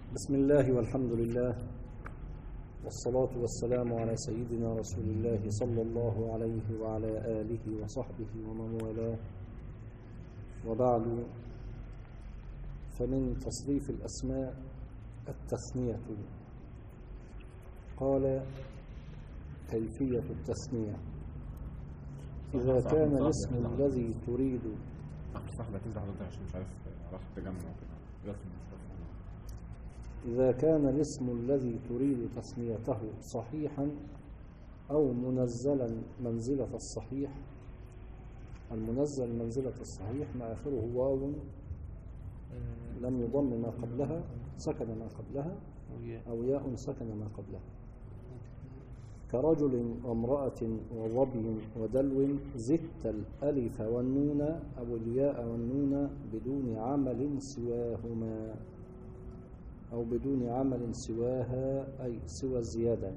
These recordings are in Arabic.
بسم الله والحمد لله والصلاة والسلام على سيدنا رسول الله صلى الله عليه وعلى آله وصحبه ومن والاه، وبعد، فمن تصريف الأسماء التثنية. قال: كيفية التثنية إذا كان الاسم الذي تريد إذا كان الاسم الذي تريد تثنيته صحيحا أو منزلا منزلة الصحيح. المنزل منزلة الصحيح ما آخره واو لم يضم ما قبلها سكن ما قبلها، أو ياء سكن ما قبلها، كرجل وامرأة وظبي ودلو، زدت الألف والنون أو الياء والنون بدون عمل سواهما، أو بدون عمل سواها، أي سوى الزيادة.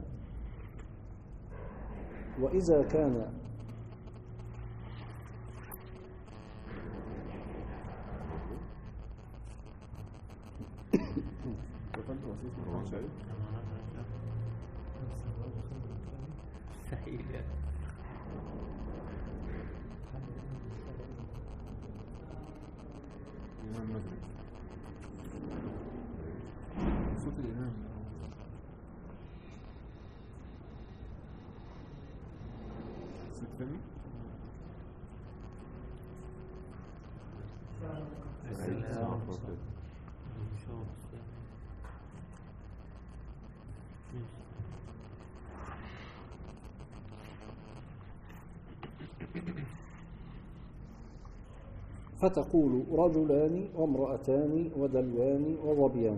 وإذا كان صوت الإمام صوت ثاني فتقول رجلان وامرأتان ودلوان وظبيان.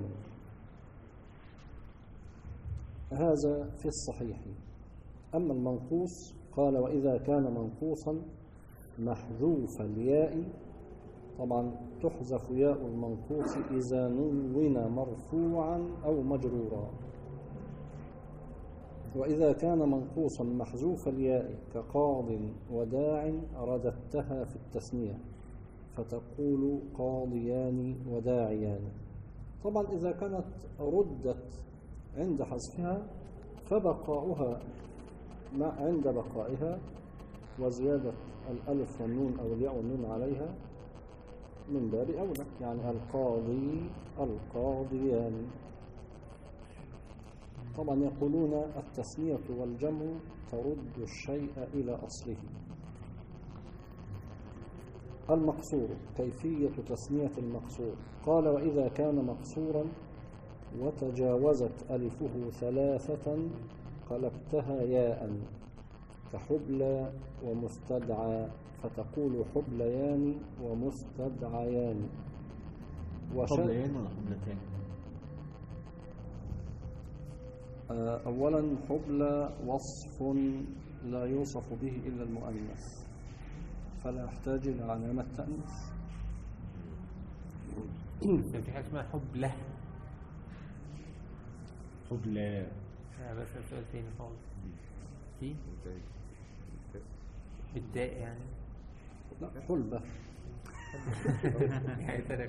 هذا في الصحيح. أما المنقوص قال: وإذا كان منقوصا محذوف الياء، طبعا تحذف ياء المنقوص إذا نون مرفوعا أو مجرورا. وإذا كان منقوصا محذوف الياء كقاض وداع رددتها في التثنية، فتقول قاضيان وداعيان. طبعا إذا كانت ردت عند حذفها فبقاؤها عند بقائها وزيادة الألف والنون أو الياء والنون عليها من باب أولى، يعني القاضي القاضيان. طبعا يقولون التثنية والجمع ترد الشيء إلى أصله. المقصور، كيفية تثنية المقصور. قال: وإذا كان مقصورا وتجاوزت ألفه ثلاثة قلبتها ياء كحبلى ومستدعى، فتقول حبليان ومستدعيان. حبليان ولا حبلتان؟ أولا حبلى وصف لا يوصف به إلا المؤنث، فلا يحتاج إلى علامة تأنيث. في حاجة اسمها حبلة. حبلى بس سؤال تاني خالص. في بالداء يعني؟ لا، حلبة. يعني ترك.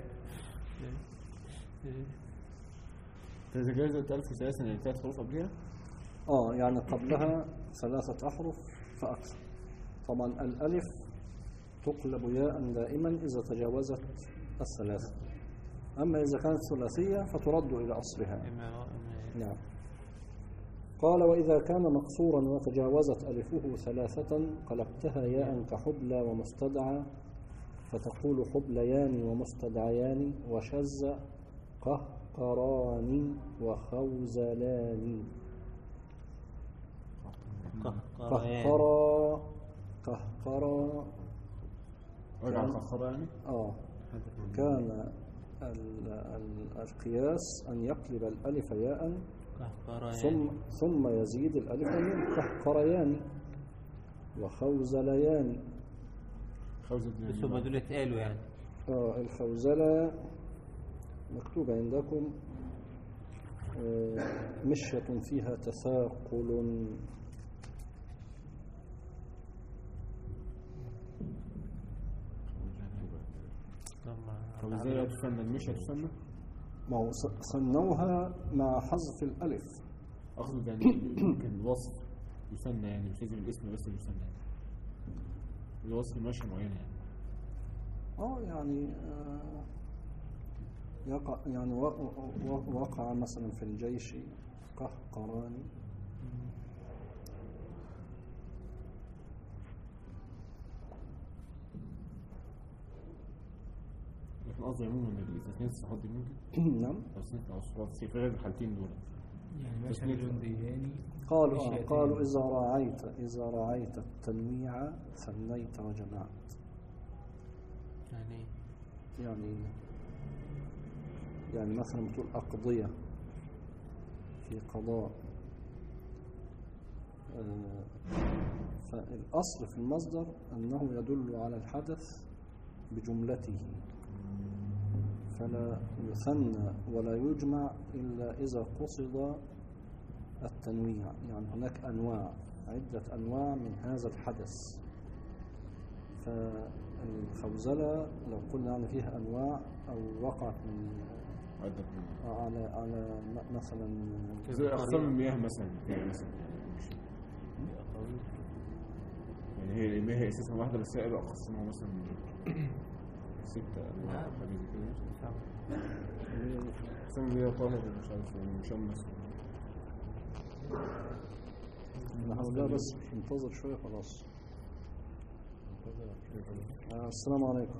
تتجاوز ألف ثلاثة يعني 3 حروف قبلها؟ يعني قبلها 3 أحرف فأكثر. طبعا الألف تقلب ياء دائما إذا تجاوزت 3، أما إذا كانت ثلاثية فترد إلى أصلها. نعم. قال: وإذا كان مقصورا وتجاوزت ألفه 3 قلبتها ياء كحبلى ومستدعى، فتقول حبليان ومستدعيان. وشز قهقران وخوزلان. قهقرا قهقرا كان القياس أن يقلب الألف ياء ثم يزيد الألف من قهقريان وخوزليان. بس هم دول اتقالوا يعني. الخوزلة مكتوب عندكم مشية فيها تثاقل. طب ازاي هتفنى؟ مش هتفنى؟ ما هو ثنوها مع حذف الألف. اقصد يعني ممكن الوصف يثنى، يعني مش لازم الاسم بس اللي يثنى، الوصف ماشي معين يعني. يعني يقع يعني وقع مثلا في الجيش قهقران. لكن قصدي عموما الاثنين الصحات دي ممكن نعم. او الصحات في غير الحالتين دول يعني مثلا جندياني قالوا إذا رعيت التنويع ثنيت وجمعت. يعني مثلا بتقول أقضية في قضاء، فالأصل في المصدر أنه يدل على الحدث بجملته، فلا يثنى ولا يجمع إلا إذا قصد التنويع. يعني هناك عدة أنواع من هذا الحدث، فالخوزلة لو قلنا يعني فيها أنواع أو وقعت من على مثلا زي أقسام المياه مثلا يعني هي المياه أساسا واحدة بس هي أقسامها مثلا 6 أنواع حاجة زي كده. أقسام المياه طاهر مش عارف مشمس. لا بس انتظر شوية خلاص. السلام عليكم.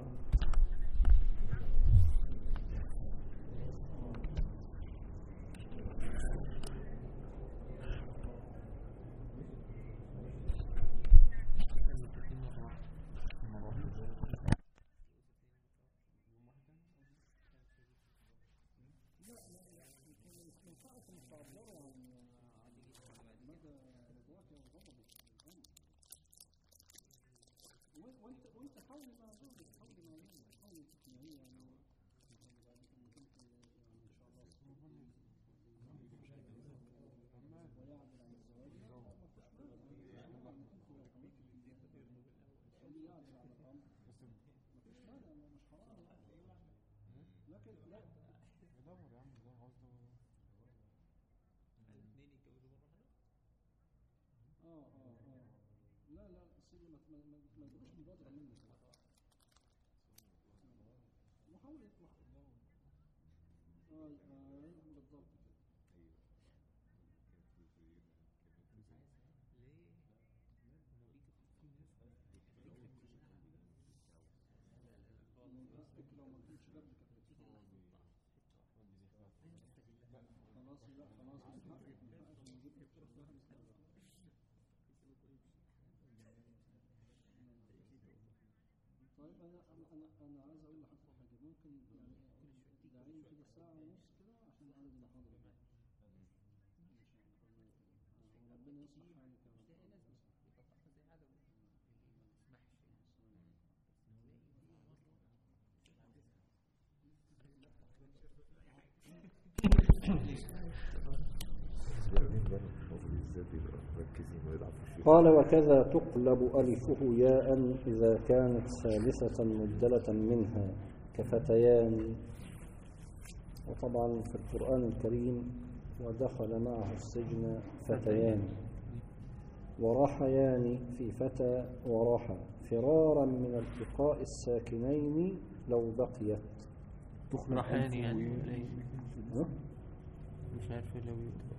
وانت حاول مع زوجك، حاول تقنعيه يعني بعد كده ممكن يعني ان شاء الله ويعدل عن الزواج. خليه يعدل على الامر، ما فيش مانع، مش حرام لكن لا يدور يا عم ده عاوز الاثنين يتجوزوا مره واحده. لا سيدي ما تجيبوش مبادرة منك، محاولة بالضبط كده. لو ما كنتش قبل كده خلاص من حقك نجيب طيب انا عايز اقول لحضرتك حاجه، ممكن يعني دعيني كده ساعه ونص كده عشان عندي محاضره ان شاء الله. وربنا يصلح حالك يا رب. قال وكذا تقلب ألفه ياء إذا كانت ثالثة مبدلة منها كفتيان. وطبعا في القرآن الكريم ودخل معه السجن فتيان ورحيان في فتى ورحى فرارا من التقاء الساكنين لو بقيت. رحيان يعني مش عارف لو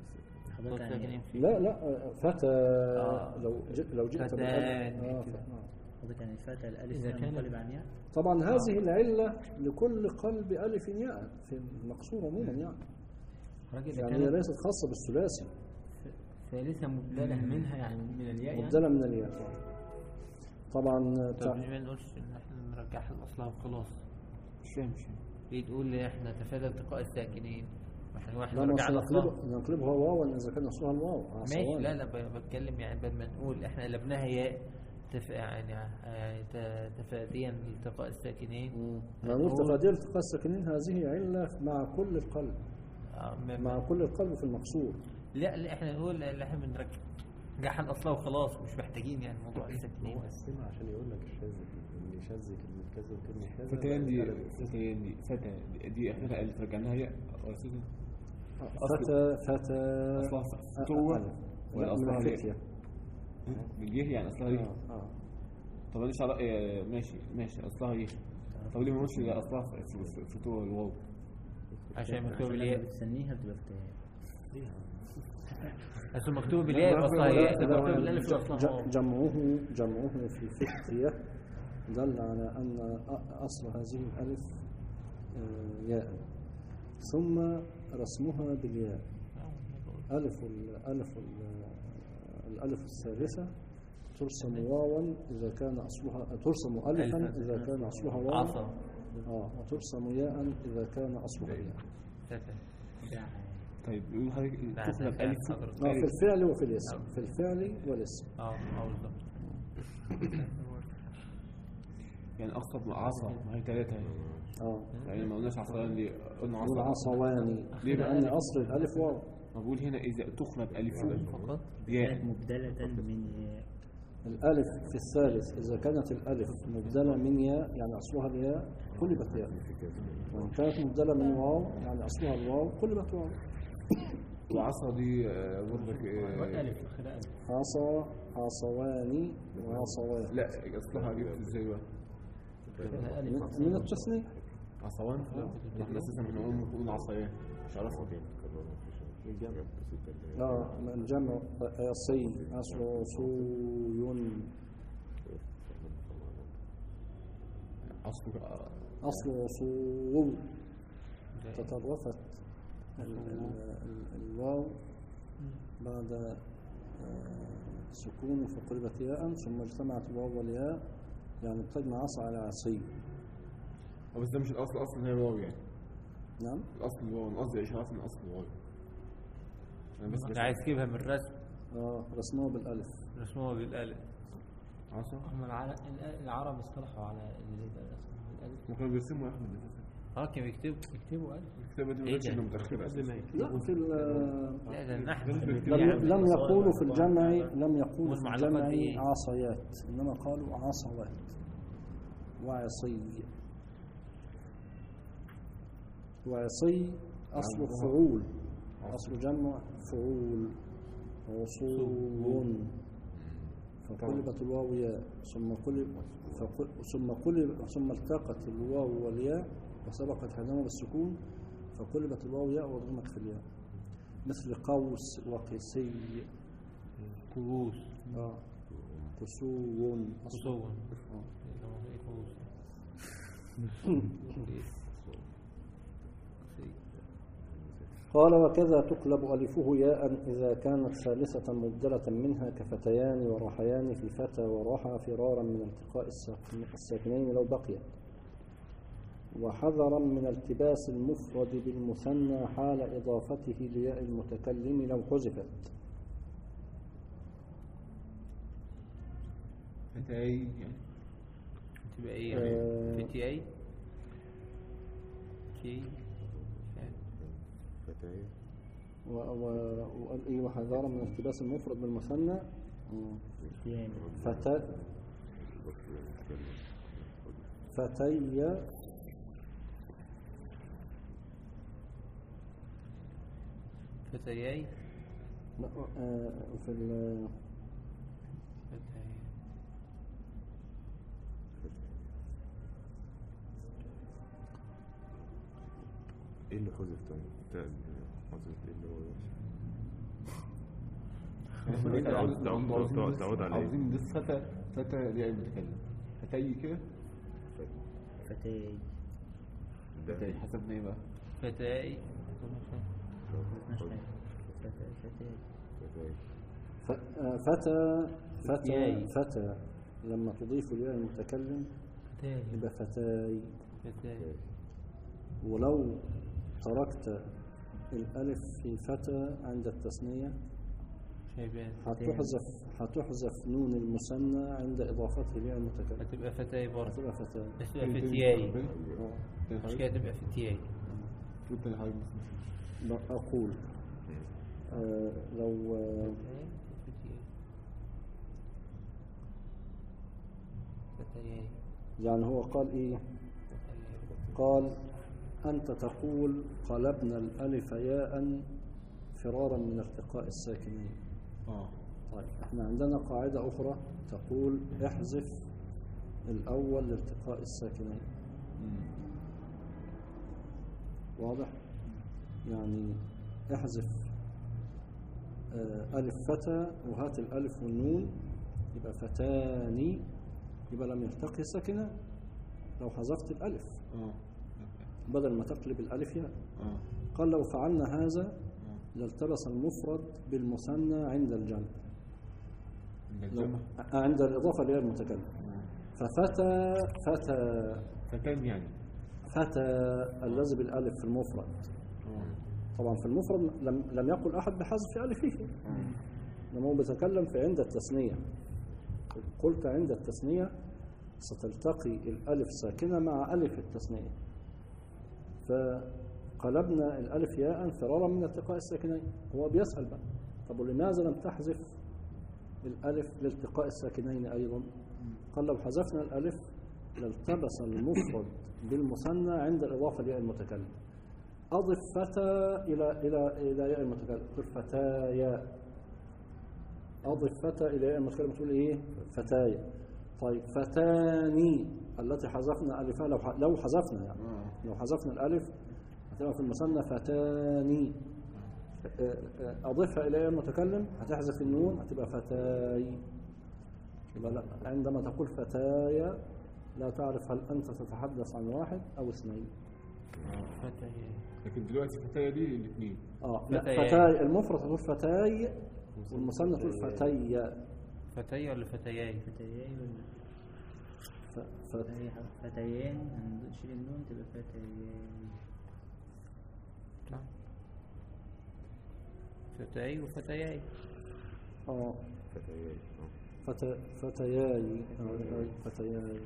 لا فتى لو جئت بالألف يعني الفتى الألف منقلب عن ياء. طبعا هذه العلة لكل قلب ألف ياء في المقصور عموما يعني هي ليست خاصة بالثلاثي. ثالثة مبدلة منها يعني من الياء، مبدلة من الياء طبعا. طب ليه ما نقولش ان احنا نرجعها لاصلها وخلاص؟ مش فاهم ليه تقول احنا تفادى التقاء الساكنين واحنا نقلبها واو اذا كان اصلها الواو ماشي. لا بتكلم يعني بدل ما نقول احنا قلبناها ياء يعني تفاديا لالتقاء الساكنين. نقول تفاديا لالتقاء الساكنين هذه علة مع كل القلب، مع كل القلب في المقصور. لا احنا نقول احنا بنرجعها لاصلها وخلاص، مش محتاجين يعني موضوع الساكنين. هو قسمها عشان يقول لك الشاذ، اللي شاذ كذا وكلمة كذا. فتيان دي فتى دي اخرها الف رجعناها هي اساسا فتى اصلها فتوة ولا من اصلها الفتية. بالجه يعني اصلها ايه؟ طب ليش ماشي اصلها ايه؟ طب ليه ما نقولش اصلها فتوة الواو عشان مكتوب لما بالياء. بتسميها بتبقى فتاة. بس مكتوب بالياء يبقى اصلها ياء، ده مكتوب بالالف يبقى اصلها واو. جمعه في الفتية دل على أن أصل هذه الألف ياء، ثم رسمها بالياء. الألف الثالثة ترسم واوا إذا كان أصلها، ترسم ألفا إذا كان أصلها واوا، وترسم ياء إذا كان أصلها ياء. طيب يقول حضرتك تقلب الف في الفعل وفي الاسم، في الفعل والاسم. بالظبط. يعني اقصد عصا ما هي ثلاثه يعني ما قلناش عصيان دي، قلنا قلنا عصواني ليه بقى؟ لأن أصل الألف واو. بقول هنا اذا تقلب الف فقط ياء مبدلة من ياء. الألف في الثالث إذا كانت الألف مبدلة من ياء يعني أصلها الياء قلبت ياء، وإن كانت مبدلة من واو يعني أصلها الواو قلبت واو. وعصا دي برضك ألف آخر ألف. عصواني وعصوان. لا اصلها جبت ازاي بقى؟ من التثنية. عصوان لا احنا اساسا بنقول عصايان مش عارفها كده. الجمع صي أصله صوي، أصله صو. تطرفت الواو بعد سكون فقلبت ياء، ثم اجتمعت الواو والياء، يعني بتجمع عصا على عصي. بس ده مش الاصل، اصلا هي واو يعني. نعم الاصل الواو، انا قصدي اشاره من اصل الواو. انا انت عايز تجيبها من الرسم. رسموها بالالف. رسموها بالالف. عصا هم العرب اصطلحوا على اللي يبقى اسمه بالالف. ما كانوا بيرسموا يا احمد كانوا يكتبوا الف. الكتابه دي ما كانتش متاخره قبل ما لا في لم يقولوا في الجمع، عصيات، انما قالوا عصوات وعصي. وعصي اصل فعول، اصل جمع فعول، عصو. فقلبت الواو ياء ثم التقت الواو والياء وسبقت حينما بالسكون، فقلبت الواو ياء وضمت في الياء، مثل قوس وقسي. قوس قسو. قال وكذا تقلب ألفه ياء إذا كانت ثالثة مبدلة منها كفتيان ورحيان في فتى ورحى فرارا من التقاء الساكنين لو بقيت، وحذرا من التباس المفرد بالمثنى حال إضافته لياء المتكلم لو حذفت. فتاي تبقى ايه؟ فتياي وحذارا من التباس المفرد بالمثنى فتي فتياي في ايه اللي حذف طيب؟ حذف ايه اللي هو تعود عليه؟ عاوزين ندس فتى دي المتكلم فتاي كده. فتاي حسبنا ايه بقى؟ فتاي فتى لما تضيف الياء المتكلم يبقى فتاي. ولو تركت الألف في فتى عند التثنية هتحذف نون المثنى عند إضافته لياء المتكلم، هتبقى فتاي برضه. هتبقى فتاي، هتبقى فتياي، مش كده تبقى فتياي. أقول لو فتياي يعني هو قال إيه؟ قال أنت تقول قلبنا الألف ياء فرارا من ارتقاء الساكنين. طيب احنا عندنا قاعدة أخرى تقول احذف الأول لارتقاء الساكنين. واضح؟ يعني احذف ألف فتى وهات الألف والنون يبقى فتاني، يبقى لم يرتقي ساكنة لو حذفت الألف بدل ما تقلب الألف ياء. قال لو فعلنا هذا لالتبس المفرد بالمثنى عند الجمع، عند الإضافة لغير المتكلم. ففتى فتان يعني فتى الذي بالألف في المفرد. طبعا في المفرد لم يقل أحد بحذف ألفه، لما هو بيتكلم في عند التثنية. قلت عند التثنية ستلتقي الألف ساكنة مع ألف التثنية، فقلبنا الألف ياء فرارا من التقاء الساكنين. هو بيسأل بقى طب ولماذا لم تحذف الألف لالتقاء الساكنين أيضا؟ قال لو حذفنا الألف لالتبس المفرد بالمثنى عند الإضافة لياء المتكلم. أضف فتى إلى ياء المتكلم تقول فتايا. أضف فتى إلى ياء المتكلم تقول إيه؟ فتايا. طيب فتاني التي حذفنا ألفها لو حذفنا يعني لو حذفنا الألف هتبقى في المثنى فتاني. أضفها إلى ياء المتكلم هتحذف النون هتبقى فتاي. يبقى لا، عندما تقول فتايا لا تعرف هل أنت تتحدث عن واحد أو اثنين. لكن دلوقتي فتايا دي الاثنين. لا، فتاي المفرد تقول فتاي والمثنى تقول فتيا. فتي ولا فتياي؟ فتياي ولا فتيان، هنشيل النون تبقى فتيان. فتاي وفتياي. فتياي فتياي.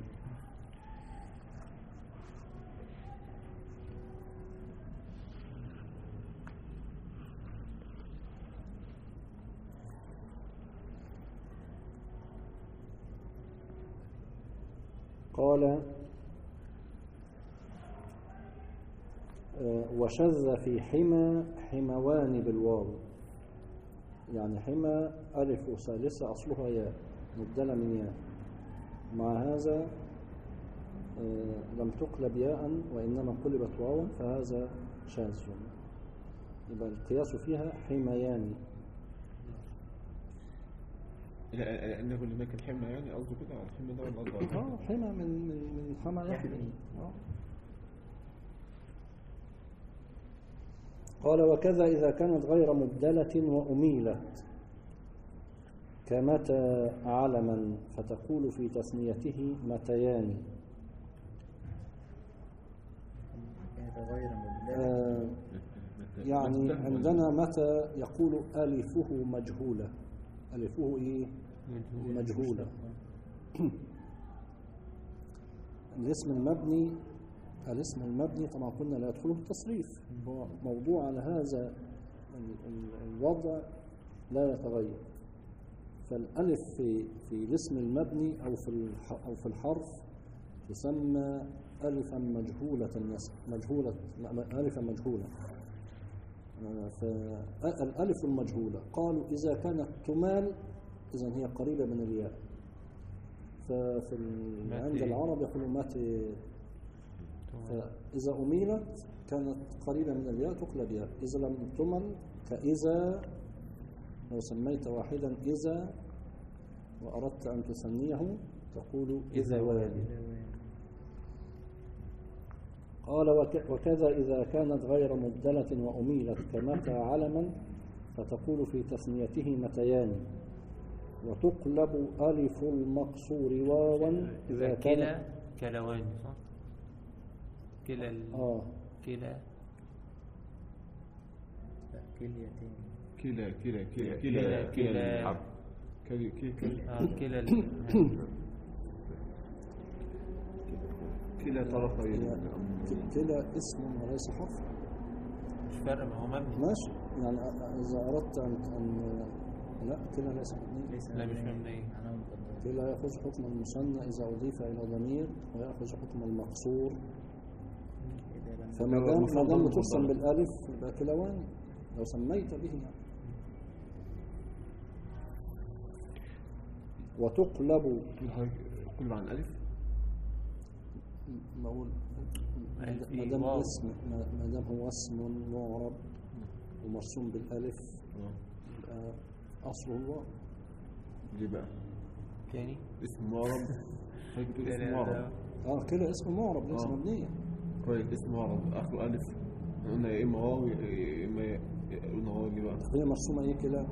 قال وشذ في حموان بالواو، يعني حمى ألف ثالثة أصلها ياء مبدلة من ياء، مع هذا لم تقلب ياء وإنما قلبت واو، فهذا شاذ. يبقى القياس فيها حميان. لأنه هناك الحمى يعني قصده كده الحمى ده ولا قصده؟ حمى من حمى يحمي. قال وكذا إذا كانت غير مبدلة وأميلت كمتى علما فتقول في تثنيته متيان. غير مبدلة يعني عندنا متى يقول ألفه مجهولة. ألفه إيه؟ مجهولة. الاسم المبني طبعا قلنا لا يدخله التصريف، هو موضوع على هذا الوضع لا يتغير. فالألف في الاسم المبني أو في الحرف تسمى ألفا مجهولة النسب، ألفا مجهولة. فالألف المجهولة قالوا إذا كانت تمال إذن هي قريبة من الياء، عند العرب يقولوا متى، فإذا أميلت كانت قريبة من الياء تقلب ياء. إذا لم تمل كإذا لو سميت واحدا إذا وأردت أن تثنيه تقول إذا والي. قال وكذا إذا كانت غير مبدلة وأميلت كمتى علما فتقول في تثنيته متيان، وتقلب ألف المقصور واوا إذا كان كلوان صح؟ كلا كلا كليتين كلا كلا كلا كلا كلا كلا كلا طرفي كلا اسم وليس حرف. مش فارق، ما هو مبني ماشي. يعني إذا أردت أن لا كلا ليس مبني. لا مش مبني. كلا يأخذ حكم المثنى إذا أضيف إلى ضمير، ويأخذ حكم المقصور. فما دام ترسم بالألف يبقى كلوان لو سميت به يعني. وتقلب كله عن ألف. بقول ما دام اسم، ما دام هو اسم معرب ومرسوم بالألف يبقى أصله الواو. ليه بقى؟ تاني اسم معرب. طيب بتقول اسم معرب. كده اسم معرب ليس مبنيا. كويس، اسم معرب آخره ألف، قلنا يا إما واو يا إما قلنا واو. ليه بقى؟ هي مرسومة إيه كده؟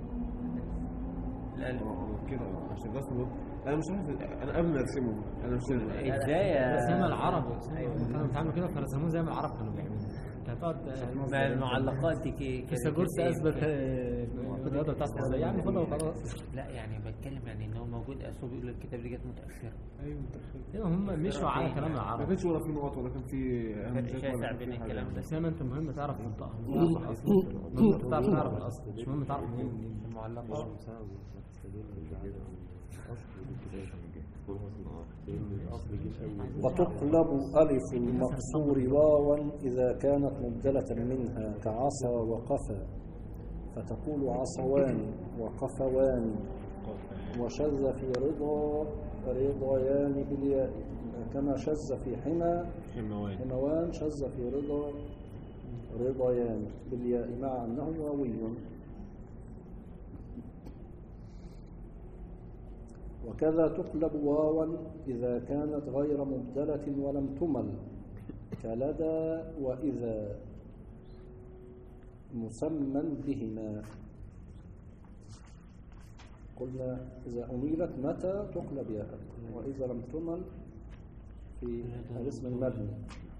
الألف كده عشان ده اسمه. أنا مش عارف، أنا قبل ما أرسمه أنا مش عارف. ازاي رسم العرب كانوا بيتعاملوا كده، فرسموه زي ما العرب كانوا بيعملوا. كانت تقعد مع المعلقات دي فيثاغورس اثبت الرياضه بتاعته ازاي يعني، خدها وخلاص. لا يعني بتكلم يعني ان هو موجود اصله بيقول الكتاب دي جت متاخره. أيوه متأخر. ايوه هم مشوا على كلام ما العرب. كانش ولا في نقط ولا كان في فرق شاسع بين الكلام ده. بس لما انت مهم تعرف تنطقها، مهم تعرف الاصل، مش مهم تعرف منين المعلقات. وتقلب ألف المقصور واوا إذا كانت مبدلة منها كعصا وقفا، فتقول عصوان وقفوان. وشذ في رضا رضيان بالياء، كما شذ في حموان شذ في رضا رضيان بالياء مع أنه واوي. وكذا تقلب واوا إذا كانت غير مبدلة ولم تمل، كلدى وإذا مسمى بهما. قلنا إذا أميلت متى تقلب ياء، وإذا لم تمل في الاسم المبني.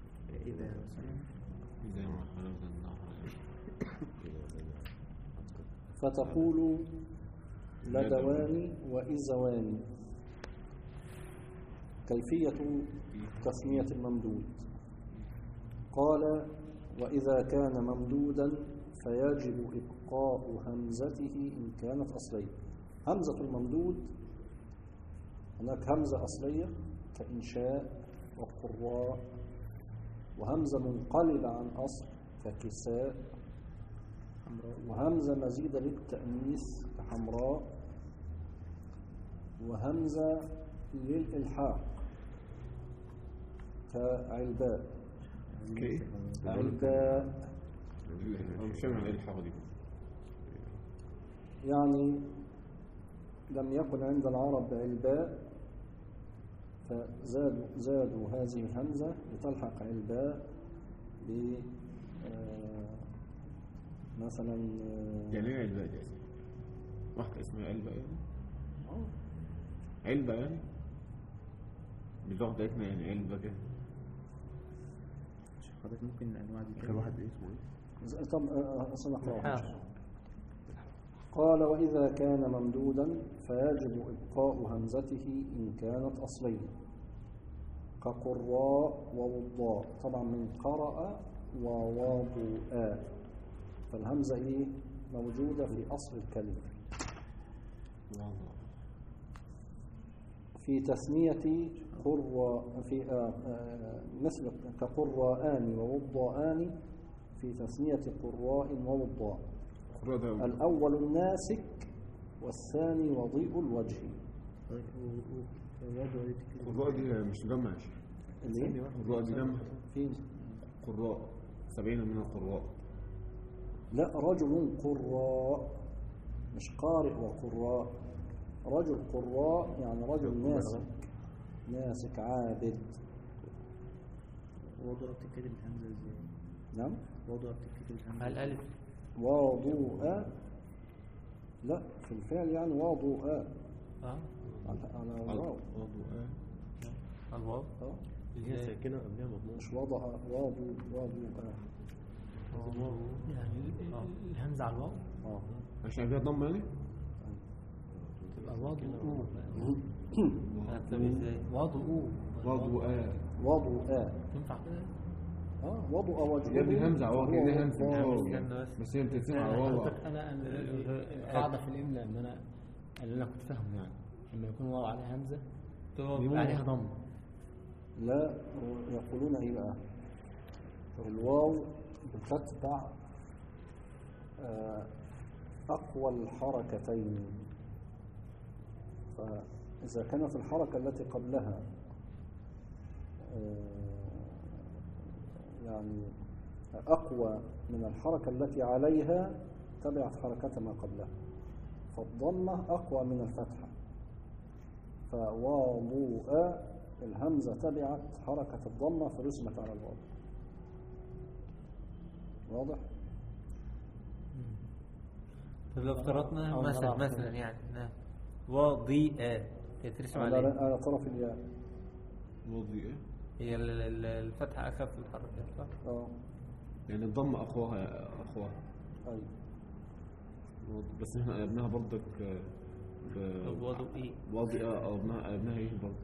فتقول لدوان وإزوان. كيفية تسمية الممدود. قال وإذا كان ممدودا فيجب إبقاء همزته إن كانت أصلية. همزة الممدود هناك همزة أصلية كإنشاء وقراء، وهمزة منقلبة عن أصل ككساء، وهمزة مزيدة للتأنيث كحمراء، وهمزة للإلحاق كعلباء. علباء مش من الإلحاق دي يعني لم يكن عند العرب علباء، فزادوا هذه الهمزة لتلحق علباء ب مثلا يعني ايه علباء دي؟ واحدة اسمها علباء يعني؟ علبة يعني؟ باللغة بتاعتنا يعني علبة كده. حضرتك ممكن الأنواع دي كان واحد اسمه ايه؟ طب سنقرأ. قال وإذا كان ممدودا فيجب إبقاء همزته إن كانت أصلية كقراء ووضاء. طبعا من قرأ ووضوء، فالهمزة إيه موجودة في أصل الكلمة. في تثنية قراء في مثل كقراءان ووضاءان، في تثنية قراء ووضاء. الأول الناسك والثاني وضيء الوجه. قراء دي مش جمع. قراء دي جمع. فين؟ قراء 70 من القراء. لا، رجل قراء مش قارئ وقراء. رجل قراء يعني رجل ناسك عابد. وضوء بتتكتب الهمزة ازاي؟ نعم، وضوء بتتكتب الهمزة الألف وضوء. لا، في الفعل يعني وضوء على الواو. الواو اللي هي ساكنه قبلها مضموم، مش وضع وضوء يعني الهمزه على الواو عشان فيها ضم يعني تبقى وضوء. هتسمي ازاي؟ وضوء تنفع كده؟ وضوء وجهه. يا ابني همزه واو كده همزه استنى بس هي بتتسمع واو. انا القاعده في الاملاء ان انا اللي انا كنت فاهمه يعني لما يكون واو عليه همزة تبقى بيقول عليها ضم. لا، يقولون ايه بقى؟ الواو بتتبع أقوى الحركتين، فإذا كانت الحركة التي قبلها يعني أقوى من الحركة التي عليها تبعت حركة ما قبلها، فالضمة أقوى من الفتحة، فواضوء الهمزة تبعت حركة الضمة فرسمت على الواو. واضح؟ طب لو افترضنا أو مثلا نراها. يعني وضيئة يترسم عليه، على طرف الياء. وضيئة هي الفتحة أخف الحركات صح؟ يعني الضم أخوها أي. بس احنا قلبناها برضك وضوئي وضيئة قلبناها ايه برضك؟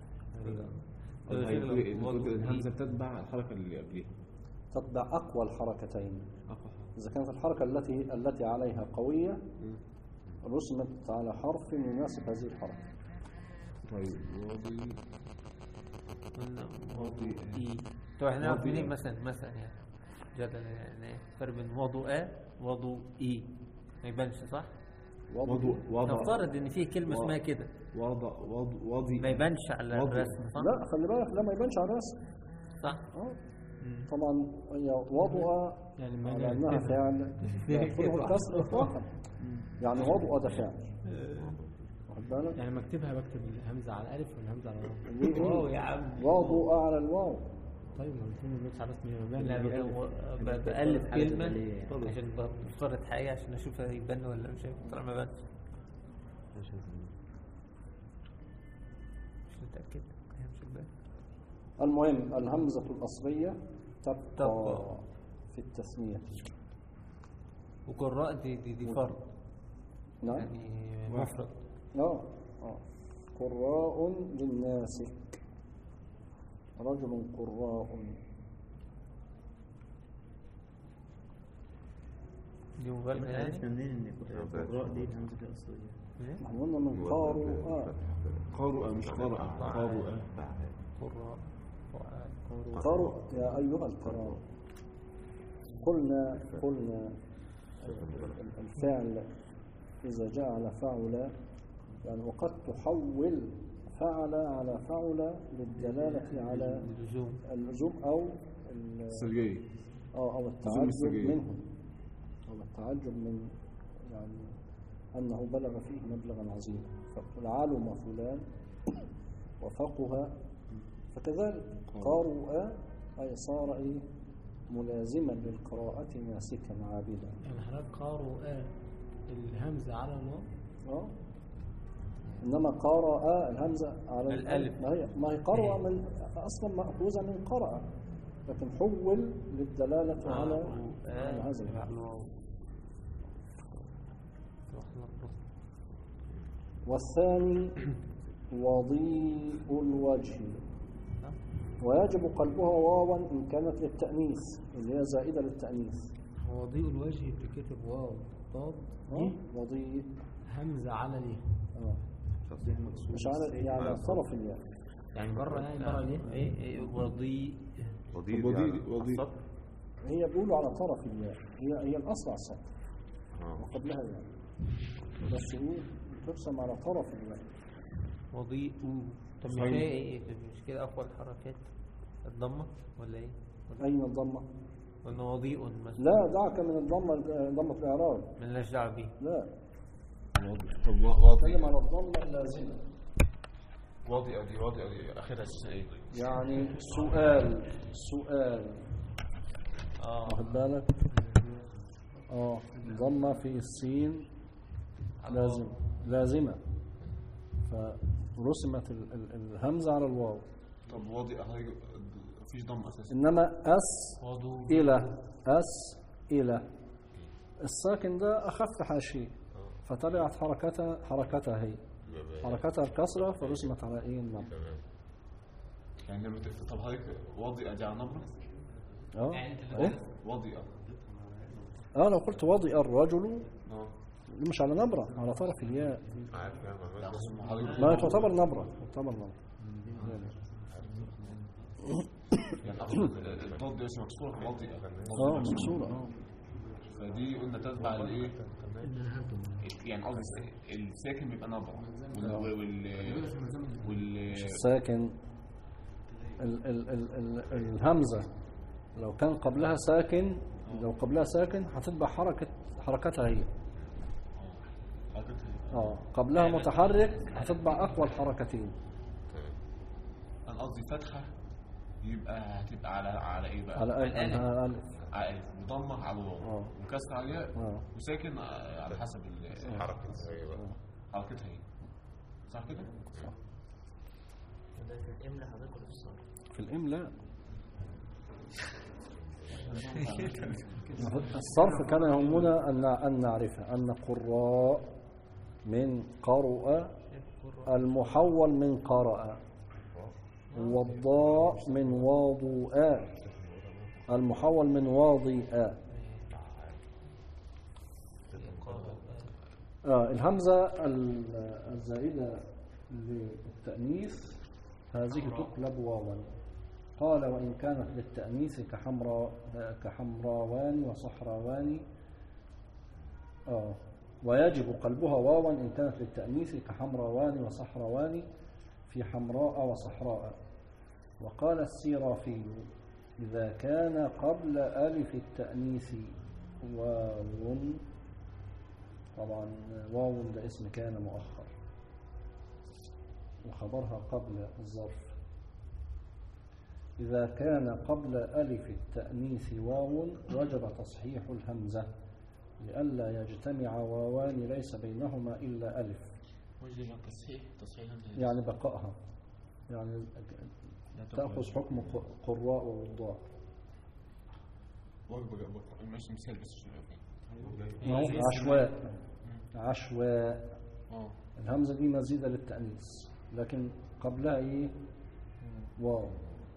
وضوئي. الهمزة تتبع الحركة اللي قبليها، تتبع أقوى الحركتين. أقوى حركة. إذا كانت الحركة التي عليها قوية رسمت على حرف يناسب هذه الحركة. طيب وضوئي. طب احنا نعرف منين مثلا يعني جدلا يعني فرق بين وضوئي ما يبانش صح؟ نفترض ان في كلمة اسمها كده وضي ما يبانش على الرسم صح؟ لا خلي بالك، لا ما يبانش على الرسم. صح؟ طبعا هي وضوء يعني على أنها فعل يأخذه الكسر إطلاقا، يعني وضوء ده فعل. واخد بالك؟ يعني مكتبها بكتب الهمزة على الألف والهمزة على الواو. ليه؟ واو يا عم. وضوء على الواو. طيب ما الاثنين ما بيبقاش على اسم لا بألف كلمة عشان بفترض حاجة عشان أشوف يبان ولا مش هيبان. طبعا ما بانش مش متأكد مش يبان. المهم الهمزة الأصلية تبقى تبقى. في التثنية. وقراء دي فرد نعم. يعني مفرد. قراء للناسك، رجل قراء. دي مبالغة يعني. عرفنا منين ان القراء دي الهمزة دي أصلية؟ احنا قلنا من قارئ. مش قارئ قارئ يا أيها القراء. قلنا الفعل إذا جاء على فعل يعني وقد تحول فعل على فعل للدلالة على اللزوم أو السجية أو التعجب منه، أو التعجب من يعني أنه بلغ فيه مبلغا عظيما، فقل علم فلان وفقه. فكذلك قارئ أي صار إيه ملازما للقراءة ناسكا عابدا. يعني حضرتك قارئ الهمزة على الواو. إنما قرأ الهمزة على الألف. ما هي قرأ من أصلا مأخوذة من قرأ، لكن حول للدلالة على هذا الفعل. والثاني وضيء الوجه، ويجب قلبها واوا إن كانت للتأنيث اللي هي زائدة للتأنيث. وضيء الوجه بكتب واو ضاد وضيء همزة على ليه. مش على يعني طرف الياء يعني بره يعني بره ليه. ايه وضيء هي بيقولوا على طرف الياء، هي الأصل على السطر وقبلها يعني، بس هي بترسم على طرف الياء. وضيء. طب مش ايه مش كده أقوى الحركات الضمة ولا ايه؟ أين الضمة؟ ولا وضيء مثلا؟ لا دعك من الضمة، ضمة الإعراب ملناش دعوة بيه. لا، طب واضي نتكلم على الضمة اللازمة. واضي اخرها ايه؟ يعني سؤال واخد بالك؟ ضمة في السين لازمة، فرسمت الهمزة على الواو. طب واضي مفيش ضم اساسا. إنما إلى الساكن ده أخف حاشية، فتبعت حركتها هي حركتها الكسرة فرسمت على إيه النبر. يعني لما طب حضرتك واضي أدي على نبرة؟ إيه؟ واضي لو قلت وضئ الرجل مش على نبرة، على طرف الياء. عارف ما تعتبر نبرة، تعتبر نبرة. يعني اقصد الضاد دي مش مكسوره في منطقه مكسورة. فدي قلنا تتبع الايه يعني قصدي الساكن بيبقى نبره الساكن الهمزة لو كان قبلها ساكن، هتتبع حركتها هي. قبلها متحرك هتتبع اقوى الحركتين. انا قصدي فتحه هتبقى على ايه بقى؟ على الف. على الف مضمه على الواو وكسر على الياء وساكن على حسب حركتها هي. صح كده؟ صح. ده في الاملا حضرتك ولا في الصرف؟ في الاملا. الصرف كان يهمنا أن نعرفه أن قراء من قرأ، المحول من قرأ، والضاء من واضوء، المحول من واضئ. الهمزة الزائدة للتأنيث هذه تقلب واوا. قال وإن كانت للتأنيث كحمراوان وصحراوان، ويجب قلبها واوا إن كانت للتأنيث كحمراوان وصحراوان في حمراء وصحراء. وقال السيرافي إذا كان قبل ألف التأنيث واو، طبعا واو ده اسم كان مؤخر وخبرها قبل الظرف. إذا كان قبل ألف التأنيث واو وجب تصحيح الهمزة لئلا يجتمع واوان ليس بينهما إلا ألف. وجب تصحيح يعني بقائها، يعني تأخذ حكم قراء ووضاء. ماشي مثال بس عشواء. الهمزة دي مزيدة للتأنيث لكن قبلها ايه؟ واو.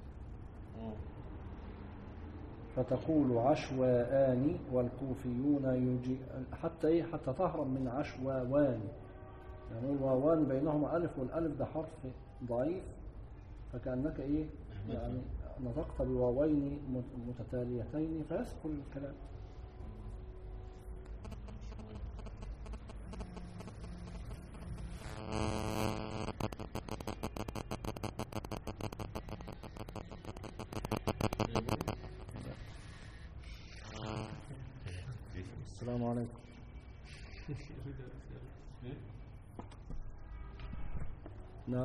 فتقول عشواءان والكوفيون حتى ايه؟ حتى تهرب من عشواوان، يعني الواوان بينهما ألف والألف ده حرف ضعيف، فكأنك ايه؟ يعني نطقت بواوين متتاليتين فيسكن الكلام. السلام عليكم. نعم.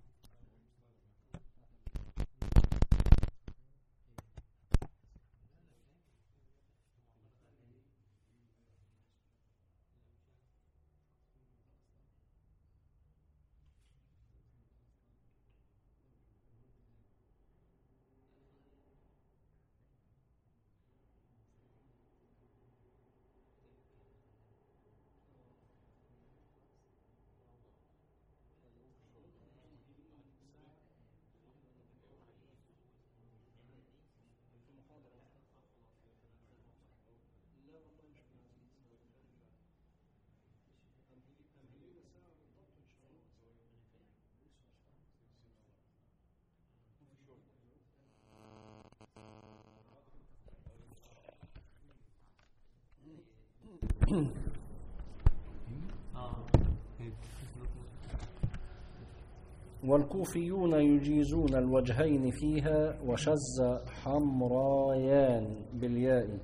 والكوفيون يجيزون الوجهين فيها وشز حمرايان بالياء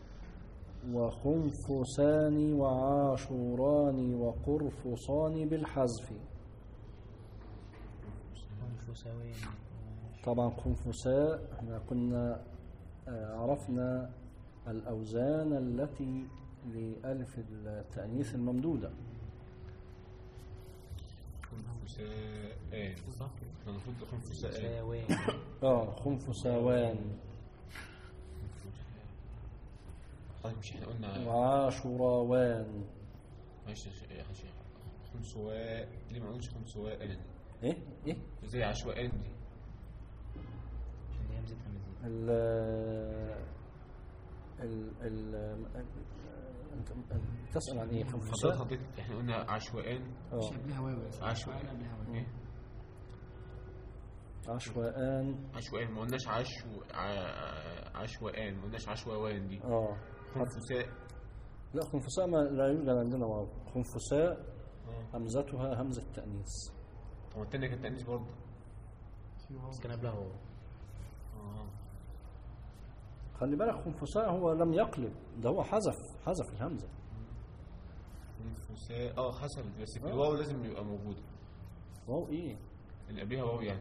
وخنفسان وعاشوران وقرفصان بالحذف. طبعا خنفساء احنا كنا عرفنا الأوزان التي لألف التأنيث الممدودة. خنفساوان طيب مش احنا قلنا وعاشوراوان. ماشي يا شيخ. خنسواء ليه ما قلتش خنسواء؟ ايه زي عشوائيا دي انت تسأل عن ايه؟ حضرتك حطيت احنا قلنا عشوائيا مش قبلها واو بس. عشوائيا قبلها واو. ايه عشوائيا ما قلناش عشوائيان، ما قلناش عشوائيان دي. خنفساء. لا خنفساء لا يوجد عندنا واو. خنفساء همزتها همزة تأنيث. طب التانية كانت تأنيث برضه بس كان قبلها واو. خلي بالك خنفساء هو لم يقلب، ده هو حذف الهمزة. خنفساء حصل، بس في الواو لازم يبقى موجود. واو ايه اللي قبلها واو يعني.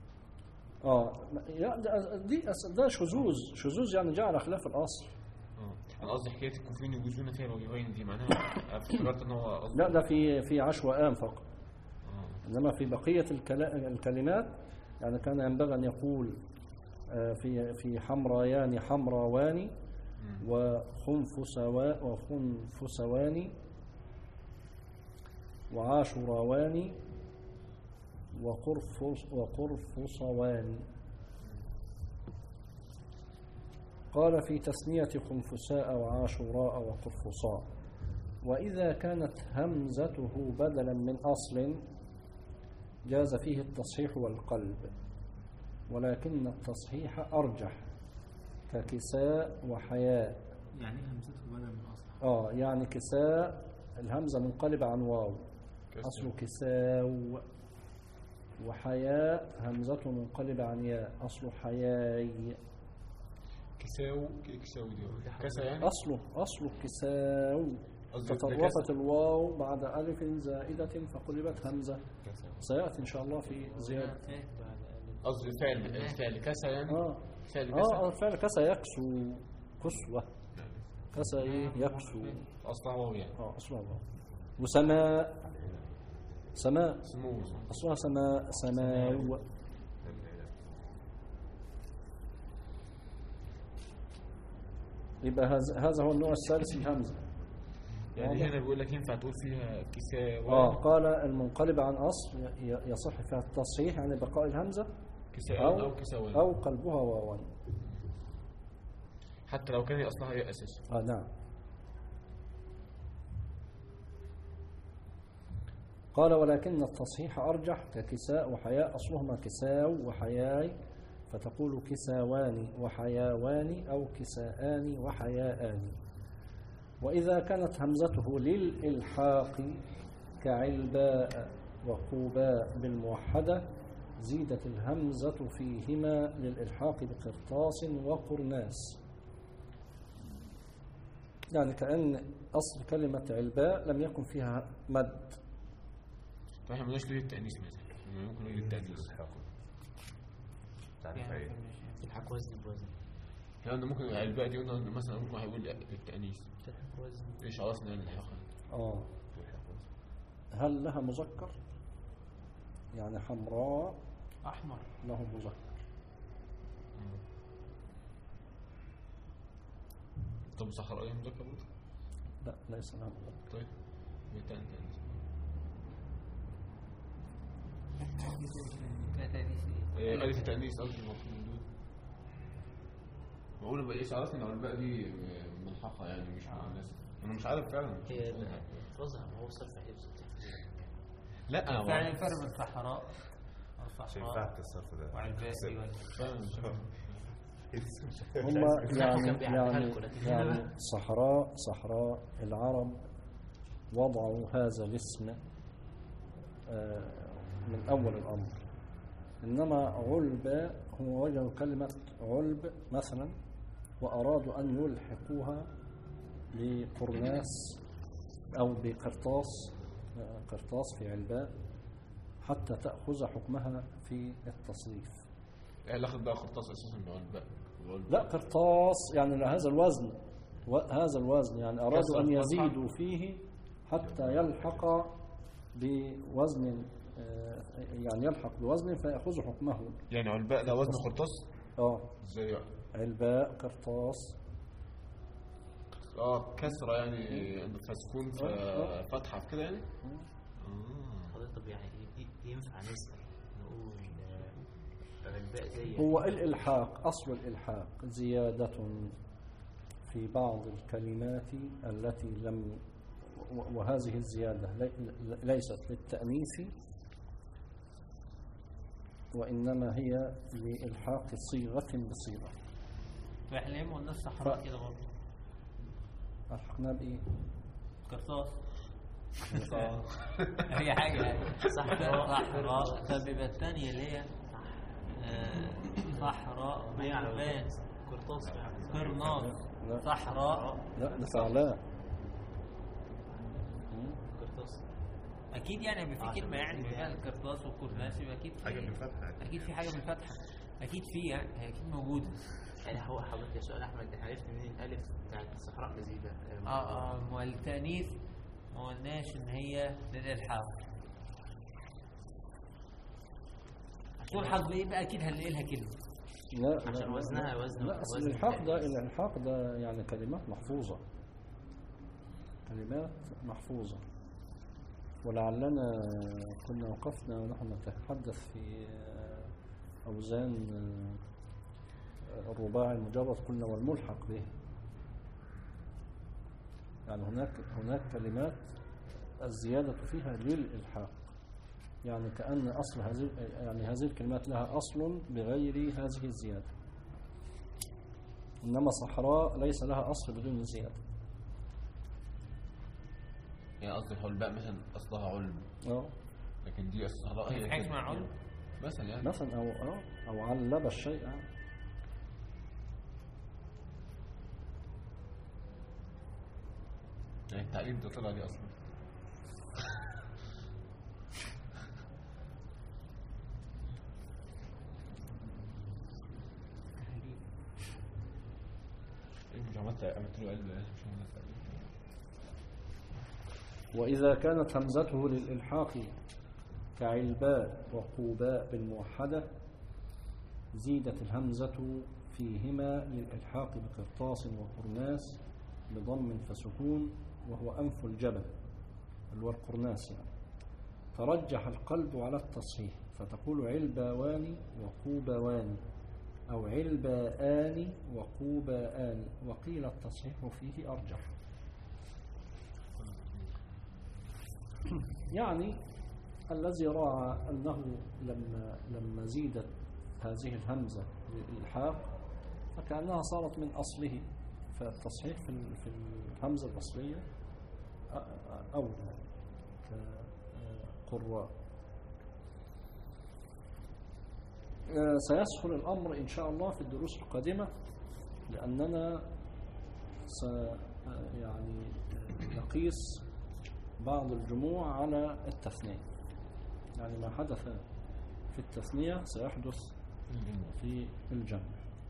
ده شذوذ يعني جعل خلاف الأصل. انا قصدي حكايه الكوفيين يجوزون فيها الوجهين دي معناها افتكرت ان هو قصدي. لا ده في عشوائان فقط. انما في بقيه الكلمات يعني كان ينبغي ان يقول في حمرايان حمراوان وخنفسوان وعاشوراوان وقرفصوان. قال في تثنية خنفساء وعاشوراء وقرفصاء. وإذا كانت همزته بدلا من أصل جاز فيه التصحيح والقلب، ولكن التصحيح أرجح ككساء وحياء. يعني همزته بدلا من أصل. يعني كساء الهمزة منقلبة عن واو أصل كساو، وحياء همزته منقلبة عن ياء أصل حياي. كساو دي كسا يعني أصله كساو، تطرفت الواو بعد ألف زائدة فقلبت همزة. سيأتي إن شاء الله في زيادة. قصدي فعل كسا يعني. فعل كسا يكسو كسوة. كسا يكسو أصلها واو يعني. أصلها واو. وسماء أصلها سماء. يبقى هذا هو النوع الثالث الهمزة. يعني هنا بيقول لك ينفع تقول فيها كساء قال المنقلب عن أصل يصح فيها التصحيح يعني بقاء الهمزة كساء أو كساوان أو قلبها واوا، حتى لو كان هي أصلها هي أساس. نعم. قال ولكن التصحيح أرجح ككساء وحياء أصلهما كساو وحياي، فتقول كساوان وحياوان أو كساءان وحياءان. وإذا كانت همزته للإلحاق كعلباء وقوباء بالموحدة زيدت الهمزة فيهما للإلحاق بقرطاس وقرناس. يعني كأن أصل كلمة علباء لم يكن فيها مد. فاحنا مالناش ليه التأنيث مثلا، ممكن نقول التأنيث الحق وزن بوزن. يعني ممكن الباقي دي قلنا مثلا ممكن هيقول للتأنيث وزن. ايش عرفنا الحقيقة. هل لها مذكر؟ يعني حمراء أحمر له مذكر. طب صحراء لها مذكر برضه؟ لا ليس لها مذكر. طيب بالتأنيث ألف التأنيث قصدي المفروض من دول. بقول بقى ايش عرفنا ان الباقي دي ملحقة يعني مش مع الناس. انا مش عارف فعلا. هي فظع ما هو صرف حفظ. لا يعني الفرق بين صحراء شايفاك الصرف ده هم يعني صحراء العرب وضعوا هذا الاسم من أول الأمر. إنما علب هو وجهوا كلمة علب مثلا وأرادوا أن يلحقوها بقرناس أو بقرطاس في علباء حتى تأخذ حكمها في التصريف. لاخد بقى قرطاس أساسا بعلباء. لا قرطاس يعني هذا الوزن يعني أرادوا أن يزيدوا فيه حتى يلحق بوزن يعني يلحق بوزن فيأخذ حكمه. يعني علباء ده وزن قرطاس؟ ازاي يعني؟ علباء قرطاس كسرة يعني فسكون فتحة في كده يعني؟ طب يعني ينفع نسأل نقول علباء زي هو الإلحاق أصل الإلحاق زيادة في بعض الكلمات التي لم، وهذه الزيادة ليست للتأنيث وإنما هي لإلحاق صيغة بصيغة. فإحنا قلنا الصحراء كده برضه ألحقنا بإيه؟ قرطاس هي حاجة صحراء. طب يبقى الثانية اللي هي صحراء بيان قرطاس قرناس صحراء. لا ده فعلاء. قرطاس أكيد يعني في كلمة يعني فيها القرطاس والقرناس يبقى أكيد حاجة بالفتحة. أكيد في حاجة بالفتحة أكيد في يعني هي أكيد موجودة. يعني هو حضرتك يا سؤال أحمد احنا عرفنا منين الألف بتاعت الصحراء مزيدة؟ والتأنيث ما قلناش إن هي للإلحاق. تلحق بإيه بقى؟ أكيد هنلاقي لها كلمة. لا عشان وزنها وزن. لا أصل الإلحاق ده يعني كلمات محفوظة، كلمات محفوظة. ولعلنا كنا وقفنا ونحن نتحدث في أوزان الرباعي المجرد، قلنا والملحق به. يعني هناك كلمات الزيادة فيها للإلحاق، يعني كأن أصل هذه الكلمات لها أصل بغير هذه الزيادة. إنما صحراء ليس لها أصل بدون زيادة. يعني قصدي هو الباء مثلا أصلها علم، لكن دي أصلها في حاجة اسمها علم مثلا يعني مثلا أو علب الشيء. يعني التعليم ده طلع دي أصلا. مش عملت له قلب مش عملت. وإذا كانت همزته للإلحاق كعلباء وقوباء بالموحدة زيدت الهمزة فيهما للإلحاق بقرطاس وقرناس بضم فسكون وهو أنف الجبل اللي هو القرناس يعني. ترجح القلب على التصحيح فتقول علباوان وقوباوان أو علباءان وقوباءان، وقيل التصحيح فيه أرجح. يعني الذي راعى أنه لما زيدت هذه الهمزة للإلحاق فكأنها صارت من أصله، فالتصحيح في الهمزة الأصلية أولى كقراء. سيسهل الأمر إن شاء الله في الدروس القادمة، لأننا يعني نقيس بعض الجموع على التثنية، يعني ما حدث في التثنية سيحدث في الجمع.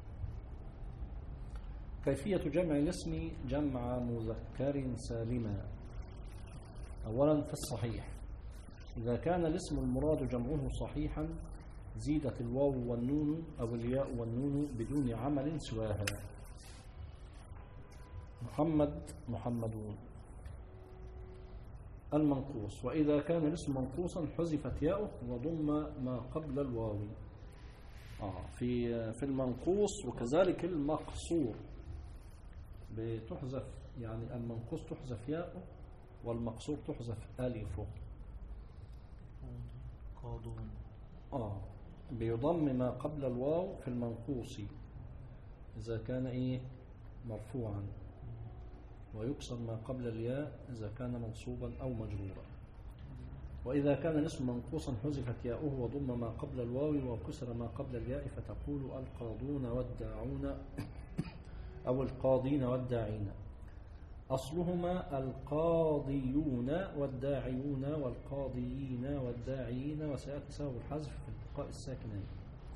كيفية جمع الاسم جمع مذكر سالما. أولا في الصحيح إذا كان الاسم المراد جمعه صحيحا زيدت الواو والنون أو الياء والنون بدون عمل سواها. محمد محمدون. المنقوص وإذا كان الاسم منقوصا حذفت ياؤه وضم ما قبل الواو. في المنقوص وكذلك المقصور بتحذف، يعني المنقوص تحذف ياؤه والمقصور تحذف ألفه. قادون بيضم ما قبل الواو في المنقوص إذا كان مرفوعا، ويكسر ما قبل الياء إذا كان منصوبا أو مجرورا. وإذا كان الاسم منقوصا حذفت ياؤه وضم ما قبل الواو وكسر ما قبل الياء فتقول القاضون والداعون أو القاضين والداعين. أصلهما القاضيون والداعيون والقاضيين والداعين، وسيأتي سبب الحذف في التقاء الساكنين.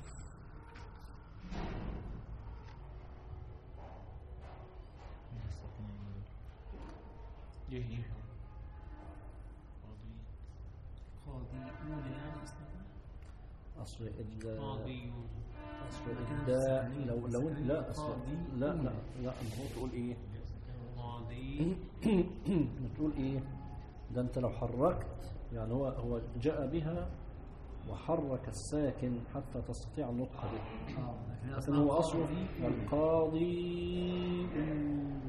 قاضيون يعني أصل الداء قاضيون لو لا أصل لا هو تقول إيه؟ قاضي بتقول إيه؟ ده أنت لو حركت، يعني هو جاء بها وحرك الساكن حتى تستطيع النطق به، لكن هو أصله القاضي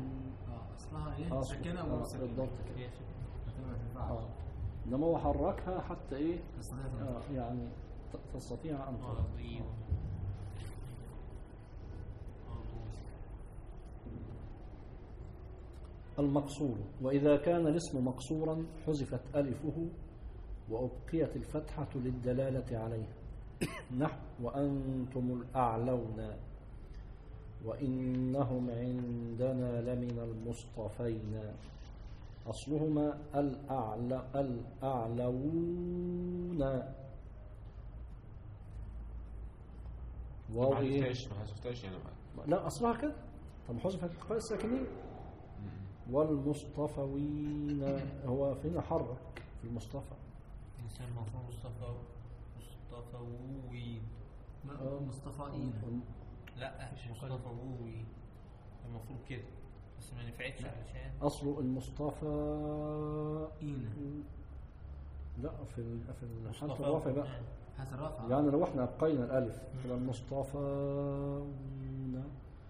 اصلها ايه ساكنه او ساكنه بالضبط كده. انما هو حركها حتى ايه يعني تستطيع ان ترى. المقصور: وإذا كان الاسم مقصورا حذفت ألفه وأبقيت الفتحة للدلالة عليه، نحو وأنتم الأعلون، وإنهم عندنا لمن المصطفين. أصلهما الأعلون. ما حذفتهاش يعني. لا أصلها كده. طب حذفت التقاء الساكنين. والمصطفوين هو فين حرك في المصطفى. الإنسان المفروض مصطفوين. مصطفين. لا مش مصطفوين، المفروض كده بس ما نفعتش علشان أصل المصطفين. لا في حالة الرفع بقى. حالة الرفع يعني لو احنا أبقينا الألف تبقى المصطفون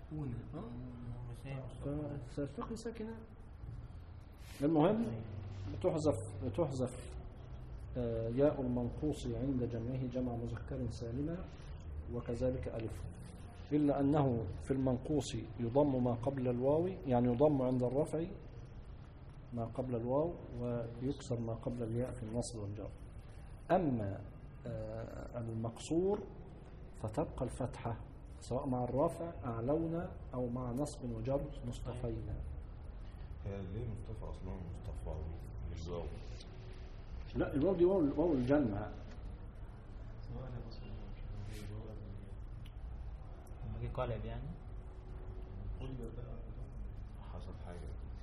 فتلتقي ساكنة. المهم بتحذف ياء المنقوص عند جمعه جمع مذكر سالما، وكذلك ألف، إلا أنه في المنقوص يضم ما قبل الواو، يعني يضم عند الرفع ما قبل الواو ويكسر ما قبل الياء في النصب والجر. أما المقصور فتبقى الفتحة سواء مع الرافع أعلونا أو مع نصب وجر مصطفينا. ليه مصطفى أصلا مصطفى مش واو؟ لا الواو دي واو الجمع. دي قالب يعني. حصل حاجة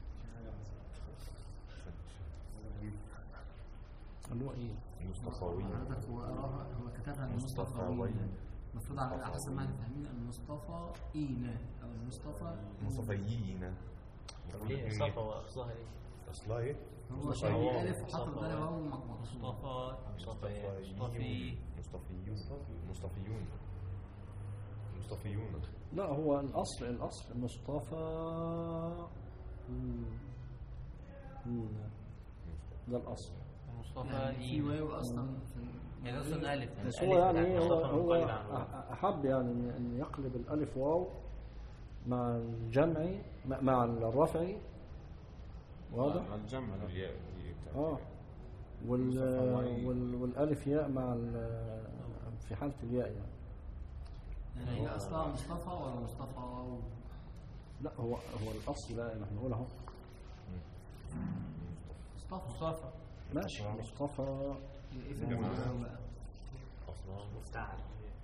اللي هو ايه مصطفوين. هو كتبها المصطفوين، المفروض على احسن ما فاهمين المصطفين او مصطفيين. طب ليه صفا واصلها ايه؟ اصلها ايه؟ هو شيء الف وحط بدل واو مصطفى مصطفيون. لا هو الأصل مصطفى ده الأصل. مصطفى في واو اصلا يعني اصلا الف. بس هو يعني هو أحب يعني أن يقلب الألف واو مع الجمع مع الرفع. واضح؟ الجمع والألف ياء مع في حالة الياء يعني هي اصلا مصطفى ولا مصطفى؟ لا هو الأصل لا نحن نقول اهو مصطفى ماشي مصطفى مفتعل.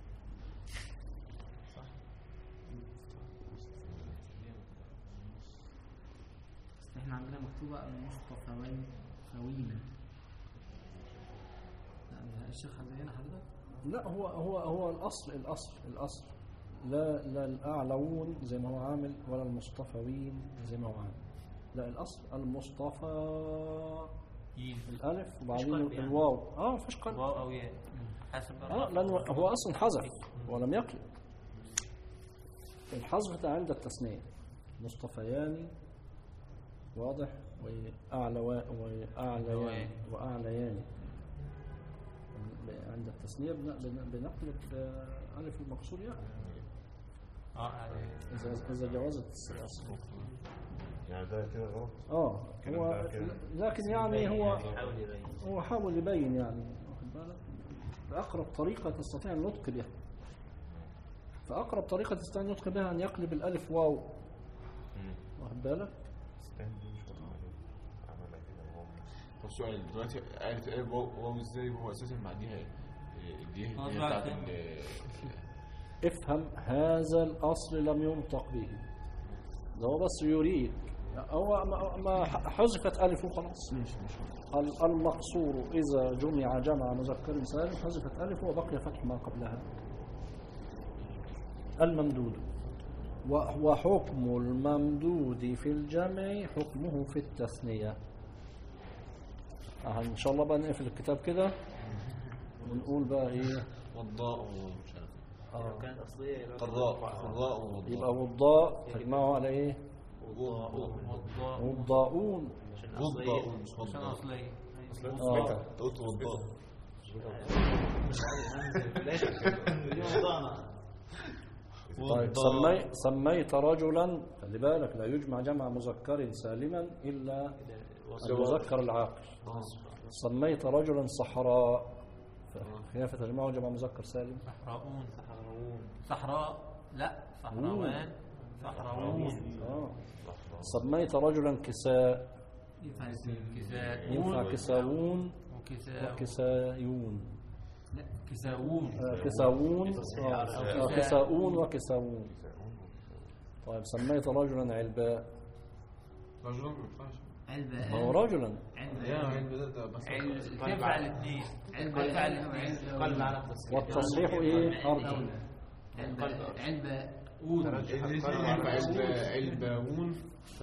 احنا عندنا مكتوبة المصطفوين خوينا. لا الشيخ هنا حضرتك. لا هو الأصل لا الأعلون زي ما هو عامل ولا المصطفوين زي ما هو عامل. لا الأصل المصطفى الألف وبعدين الواو مفيش قلب واو أو ياء حسب لأنه هو أصلا حذف ولم يقلب. الحذف عند التثنية مصطفيان واضح وأعليان عند التثنية بنقلب ألف المقصور يعني إذا جوازت السياسة يعني ده كده غلط. هو لكن يعني هو حاول يبين يعني واخد بالك بأقرب طريقة تستطيع النطق بها. فأقرب طريقة تستطيع النطق بها أن يقلب الألف واو واخد بالك. طب سؤال دلوقتي قالت ايه واو ازاي هو اساسا بعديها دي بتاعت افهم هذا الأصل لم ينطق به ده هو بس يريد هو ما حذفت ألف وخلاص. المقصور إذا جمع جمع مذكر سالم حذفت ألف وبقي فتح ما قبلها. الممدود وحكم الممدود في الجمع حكمه في التثنية. إن شاء الله بقى نقفل الكتاب كده ونقول بقى إيه والضاء ومش عارف لو كانت أصلية قراء يبقى والضاء تجمعه على إيه وضاؤون. عشان أصلية. مش عشان أصلية. انت قلت وضاء مش عارف دي موضوعنا. طيب سميت رجلا، خلي بالك لا يجمع جمع مذكر سالما إلا المذكر العاقل. سميت رجلا صحراء، كيف تجمعه جمع مذكر سالم؟ صحراؤون. صحراء لا صحراوان. صحراؤون. سميت رجلا كساء، ينفع كساوون وكسايون. لا كساوون. كساؤون وكساوون. طيب سميت رجلا علباء. رجل ما ينفعش. هو رجلا ده بس تنفع الاثنين. تنفع الاثنين. قلب على التصحيح. والتصحيح ايه؟ أرجل. علباؤون. علباون.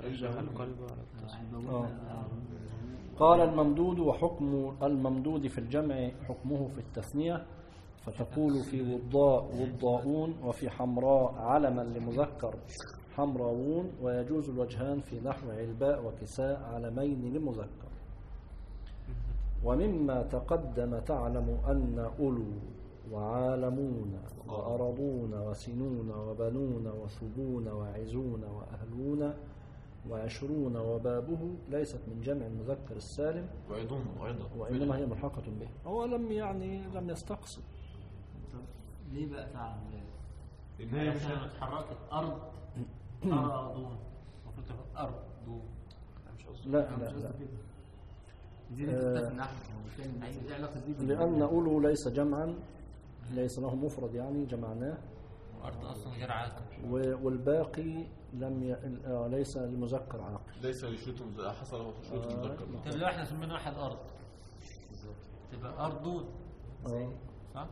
قال الممدود وحكم الممدود في الجمع حكمه في التثنية، فتقول في وضاء وضاؤون، وفي حمراء علما لمذكر حمراوون، ويجوز الوجهان في نحو علباء وكساء علمين لمذكر. ومما تقدم تعلم أن أولو وعالمون وأرضون وسنون وبنون وثبون وعزون وأهلون وعشرون وبابه ليست من جمع المذكر السالم وإنما هي ملحقة به. هو لم يستقصد. ليه بقى تعلم؟ ليه؟ عشان اتحركت أرض أرضون، المفروض تبقى أرضون. لا دي في النحو. ايه علاقه دي لأن أولو ليس جمعا، ليس له مفرد يعني جمعناه، وأرض أصلا غير عاقل، والباقي ليس لمذكر عاقل، ليس لشروط حصل شروط مذكر. طب لو احنا سمينا واحد أرض تبقى أرضون صح؟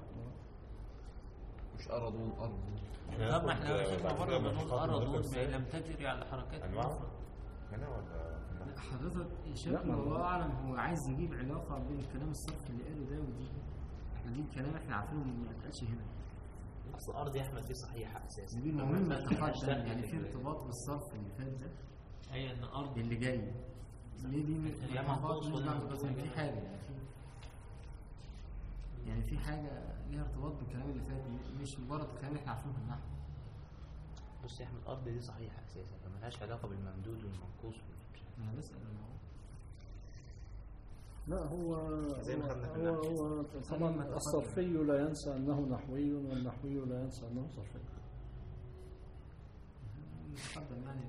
مش أرضون طب ما احنا شفنا مرة بنقول أرضون لم تجري على حركات المفرد. هنا ولا حضرتك شكله الله اعلم هو عايز يجيب علاقه بين الكلام الصرف اللي قاله ده ودي. احنا دي الكلام احنا عارفينه ما اتقالش هنا. اصل الارض يا احمد دي صحيحه اساسا. دي المهم تقدم يعني في ارتباط بالصرف اللي فات ده. اي ان ارض اللي جاي ليه دي بس في حاجه يعني في حاجه ليها ارتباط بالكلام اللي فات، مش مجرد الكلام اللي احنا عارفينه في النحو. بص يا احمد الارض دي صحيحه اساسا فما لهاش علاقه بالممدود والمنقوص. انا بسال لا هو طبعا الصرفي لا ينسى أنه نحوي والنحوي لا ينسى أنه صرفي. تقدم يعني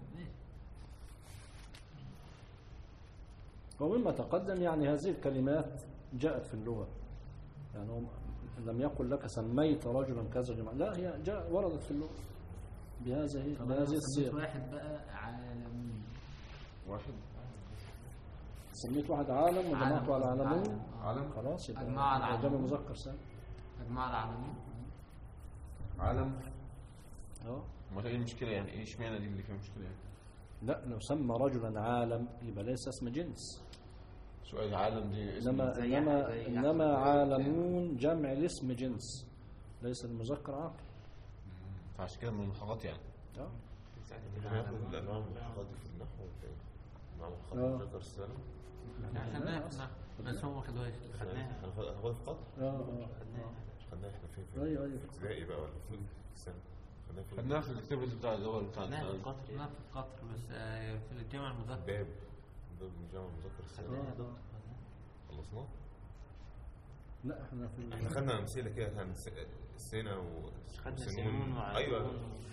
ومما تقدم يعني هذه الكلمات جاءت في اللغة، يعني لم يقل لك سميت رجلا كذا جمع، لا هي وردت في اللغة بهذه الصيغة. واحد بقى عالمين، واحد سميت واحد عالم وجمعته على عالمين، عالم خلاص يبقى أجمع على جمع عالمين. مذكر سالم. أجمع على عالمين عالم. ما ايه المشكله يعني؟ ايه اشمعنى دي اللي فيها مشكله يعني؟ لا لو سمى رجلا عالم يبقى ليس اسم جنس. سؤال عالم دي اسم انما عالمون جمع لاسم جنس ليس المذكر عاقل، فعشان كده من الملحقات يعني. هناخد الانواع الملحقات دي في النحو ولا ايه؟ انواع الملحقات مذكر السالم خدناها بس هم ما خدوهاش. خدناها هناخدها في قطر؟ خدناها احنا فين؟ ايوه في ابتدائي بقى ولا في السنه؟ خدناها في الكتاب بتاع الأول بتاع في القطر لا في القطر بس في الجامع المذكر باب من جامع المذكر السالم خلصناه؟ لا احنا خدنا امثله كده كان سنه وسنون. ايوه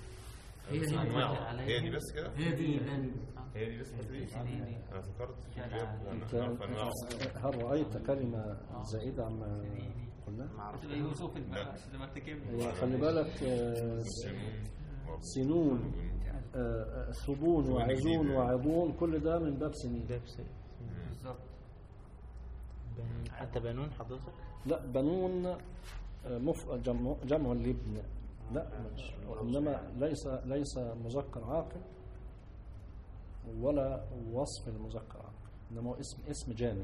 هي دي بس كده، هي دي بس انا فكرت هل رأيت كلمة زائدة عما قلنا؟ يوسف خلي بالك سنون ثبون وعزون وعضون كل ده من باب سنين. بالظبط. حتى بنون حضرتك؟ لا بنون جمع لابن، لا انما ليس مذكر عاقل ولا وصف المذكر عاقل، انما هو اسم جامع.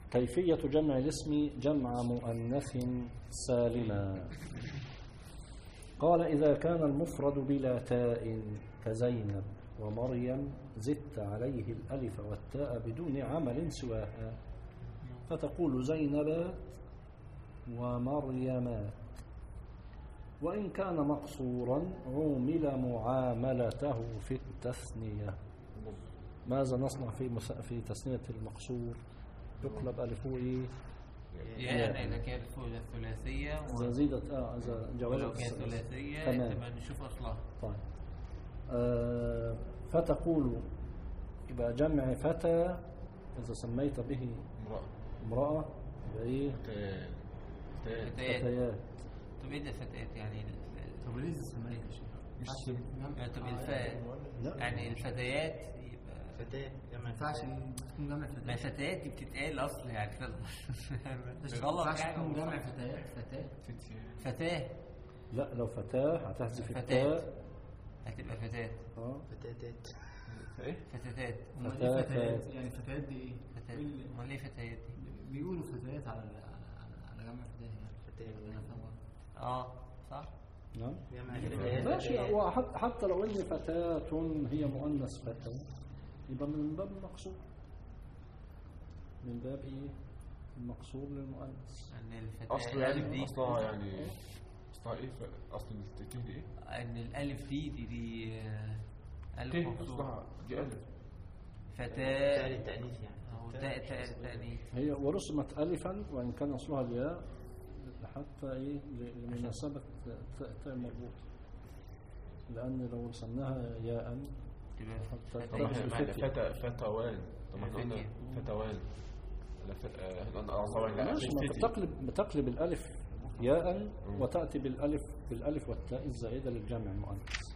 كيفية جمع الاسم جمع مؤنث سالما. قال إذا كان المفرد بلا تاء كزينب ومريم زدت عليه الألف والتاء بدون عمل سواها، فتقول زينبات ومريمات. وإن كان مقصورا عومل معاملته في التثنية. ماذا نصنع في تثنية المقصور؟ يقلب ألفه إيه؟ يعني إذا كانت ثلاثية إذا زيدت إذا جوزت ولو كانت ثلاثية تبقى نشوف أصلها. طيب فتقول يبقى جمع فتى إذا سميت به امرأة يبقى إيه؟ فتيات. طب إيه ده فتيات يعني؟ طب ليه سميت يا شيخ؟ مش طب الفاء يعني الفتيات يبقى فتاة ما ينفعش تكون جمع فتاة. ما فتيات دي بتتقال أصل يعني مش غلط ينفعش يعني. تكون جمع فتاة. فتاة لا لو فتاة هتحذف التاء هتبقى فتاة. فتاتات فتاتات. امال ايه فتيات؟ يعني فتيات دي ايه؟ فتاة. امال ايه فتيات دي؟ بيقولوا فتيات على جمع فتاة يعني. فتاة انا فاهم. صح. نعم جمع ماشي. وحتى لو ان فتاة هي مؤنث فتاة يبقى من باب المقصور، من باب ايه المقصور للمؤنث. ان الفتاة اصل يعني اصلها يعني اصلها ايه؟ اصل التيه دي ايه؟ ان الالف دي الف تيه مقصور. اصلها دي الف فتاة تاء للتأنيث يعني او تاء التأنيث. هي ورسمت ألفا وإن كان أصلها الياء حتى إيه لمناسبة تاء مربوطة، لأن لو رسمناها ياء حتى طب احنا فتوان. طب احنا قلنا فتوان ماشي. بتقلب الألف ياء وتأتي بالألف والتاء الزائدة للجمع المؤنث.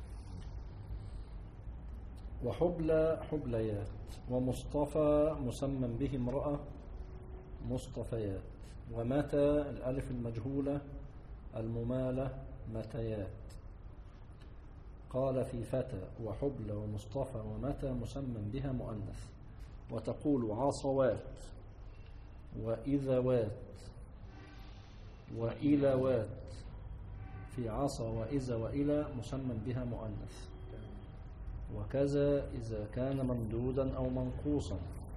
وحبلى حبليات، ومصطفى مسمى به امرأة مصطفيات، ومتى الألف المجهولة الممالة متيات. قال في فتى وحبلى ومصطفى ومتى مسمى بها مؤنث، وتقول عصوات وإذوات وإلوات في عصا وإذا وإلى مسمى بها مؤنث. وكذا إذا كان ممدودا أو منقوصا.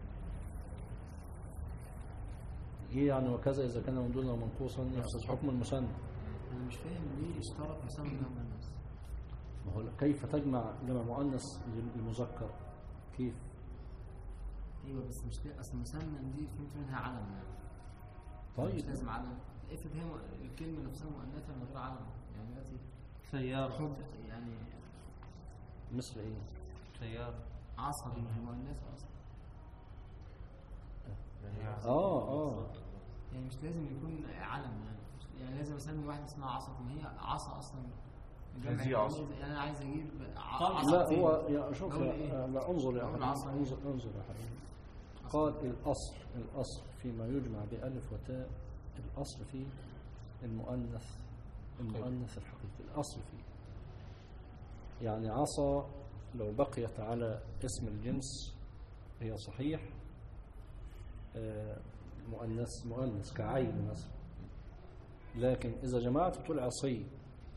إيه يعني وكذا إذا كان ممدودا أو منقوصا؟ يحصل حكم المثنى. انا مش فاهم ليه اشترط مسمى جمع النفس. ما هو كيف تجمع جمع مؤنث للمذكر؟ كيف؟ ايوه بس مش كده، اصل مسمى دي فهمت منها علم يعني. طيب مش لازم علم. افرض هي الكلمه نفسها مؤنثه من غير علم يعني دلوقتي سيارة حب يعني مثل إيه؟ سيارة عصبي مؤنثه اصلا. يعني مش لازم يكون علم يعني لازم اسمي واحده اسمها عصا. ما هي عصا اصلا هذه عصا. يعني انا عايز اجيب لا هو يا شوف لا انظر يا حبيبي انظر يا حبيبي. قال الأصل فيما يجمع بألف وتاء، الأصل فيه المؤنث الحقيقي، الأصل فيه. يعني عصا لو بقيت على اسم الجنس هي صحيح مؤنث كعين مثلا، لكن إذا جمعت تقول عصي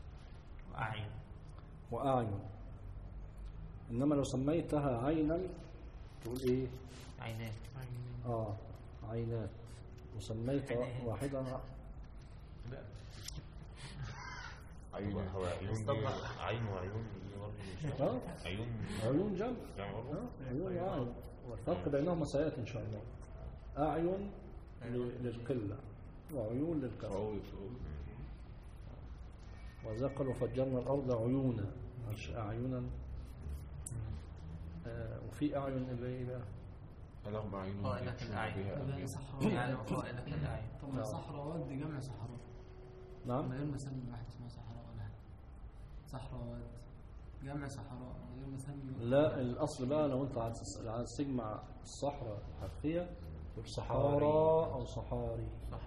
وأعين. إنما لو سميتها عينا تقول إيه؟ عينات. عينات. وسميت واحدا لا عيون عين وعيون عيون جمع عيون وعين، والفرق بينهما سيأتي إن شاء الله. أعين للقلة وعيون للكثرة. وإذا قالوا فجرنا الأرض عيونا مش أعينا. وفي أعين اللي إيه بقى؟ لهم أعين قائلة الأعين. يعني صحراء يعني قائلة الأعين. طب ما صحراوات دي جمع صحراء. نعم. من غير ما اسمي واحد اسمها صحراء ولا حاجة. صحراوات جمع صحراء من غير ما اسمي. لا الأصل بقى لو أنت عايز تجمع الصحراء الحرفية صحارى أو صحاري.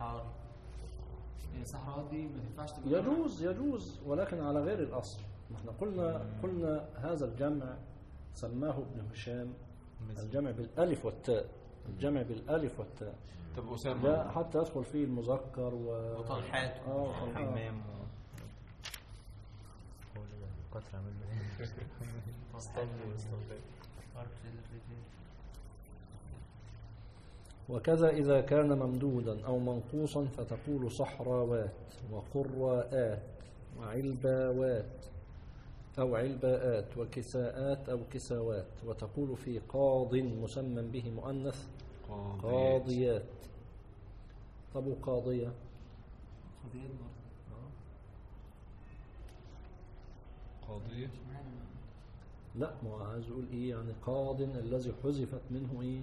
يعني صحراوات دي ما تنفعش تبقى يجوز ولكن على غير الأصل. احنا قلنا هذا الجمع سماه ابن هشام الجمع بالألف والتاء الجمع بالالف والتاء. طب أسامة ده حتى يدخل فيه المذكر وطلحات وحمام. قطر عمل له ايه؟ استنى وكذا إذا كان ممدودا أو منقوصا فتقول صحراوات وقراءات وعلباوات أو علباءات وكساءات أو كساوات. وتقول في قاض مسمى به مؤنث قاضيات. طب قاضية قاضية لا، ما عايز أقول إيه يعني قاض الذي حذفت منه إيه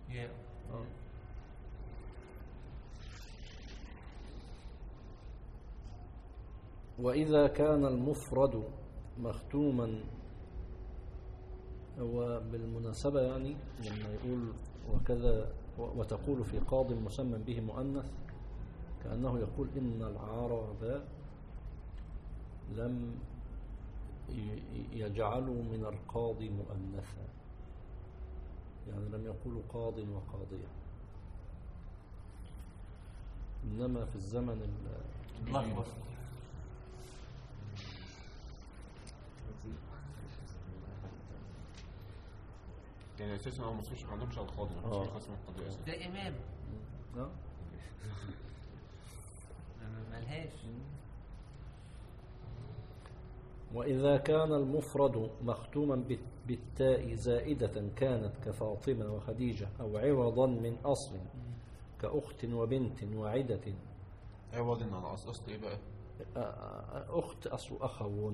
وإذا كان المفرد مختوما. وبالمناسبة يعني لما يقول وكذا وتقول في قاض مسمى به مؤنث كأنه يقول إن العرب لم يجعلوا من القاضي مؤنثا، يعني لم يقولوا قاض وقاضية، إنما في الزمن لخبط. يعني أساسا هو مصريش ما عندهمش على القاضي، ما عندهمش خاص من القاضي أساسا. ده إمام ملهاش. وإذا كان المفرد مختوما بالتاء زائدة كانت كفاطمة وخديجة أو عوضا من أصل كأخت وبنت وعدة. عوض على أصل إيه بقى؟ أخت أصل أخو،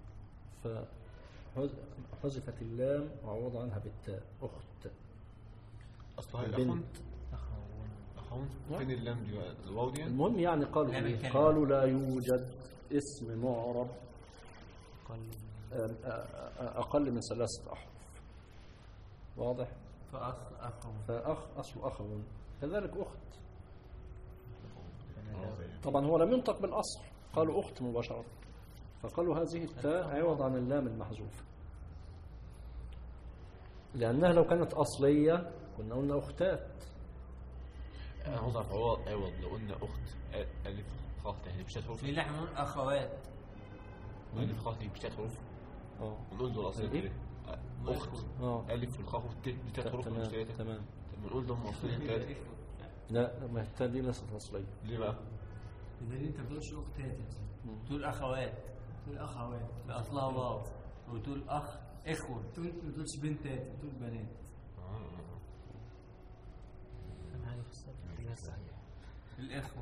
فحذفت اللام وعوض عنها بالتاء أخت. أصلها الأخوند. أخوند فين اللام دي بقى؟ الواو دي؟ المهم يعني قالوا لا يوجد اسم معرب أقل من 3 أحرف. واضح؟ فأخ أصل أخو، كذلك أخت. طبعا هو لم ينطق بالأصل، قالوا أخت مباشرة، فقالوا هذه التاء عوض عن اللام المحذوف، لأنها لو كانت أصلية كنا قلنا أختات. أنا عاوز أعرف عوض لو قلنا أخت ألف خاء يعني مش هتحرف في لحم أخوات ألف خاء دي مش هتحرف نقول له الأصل إيه؟ أخت ألف والخاء والت دي تحرف مش ثلاثة. تمام. بنقول ده أصلين ثلاثة. لا، ما التاء دي ليست أصلية. ليه بقى؟ بدليل أنت ما بتقولش أختات، تقول أخوات، تقول أخوات بأصلها واو، وتقول أخ إخوة، ما تقولش بنتات، بتقول بنات. الإخوة.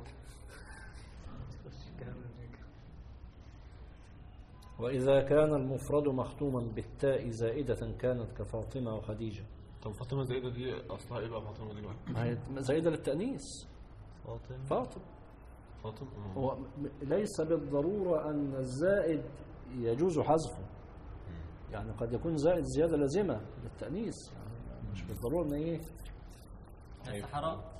وإذا كان المفرد مختوما بالتاء زائدة كانت كفاطمة وخديجة. طب فاطمة زائدة دي أصلها إيه بقى فاطمة دي بقى؟ ما هي زائدة للتأنيث. فاطم. هو ليس بالضرورة أن الزائد يجوز حذفه، يعني قد يكون زائد زيادة لازمة للتأنيث، يعني مش بالضرورة أن إيه الصحراء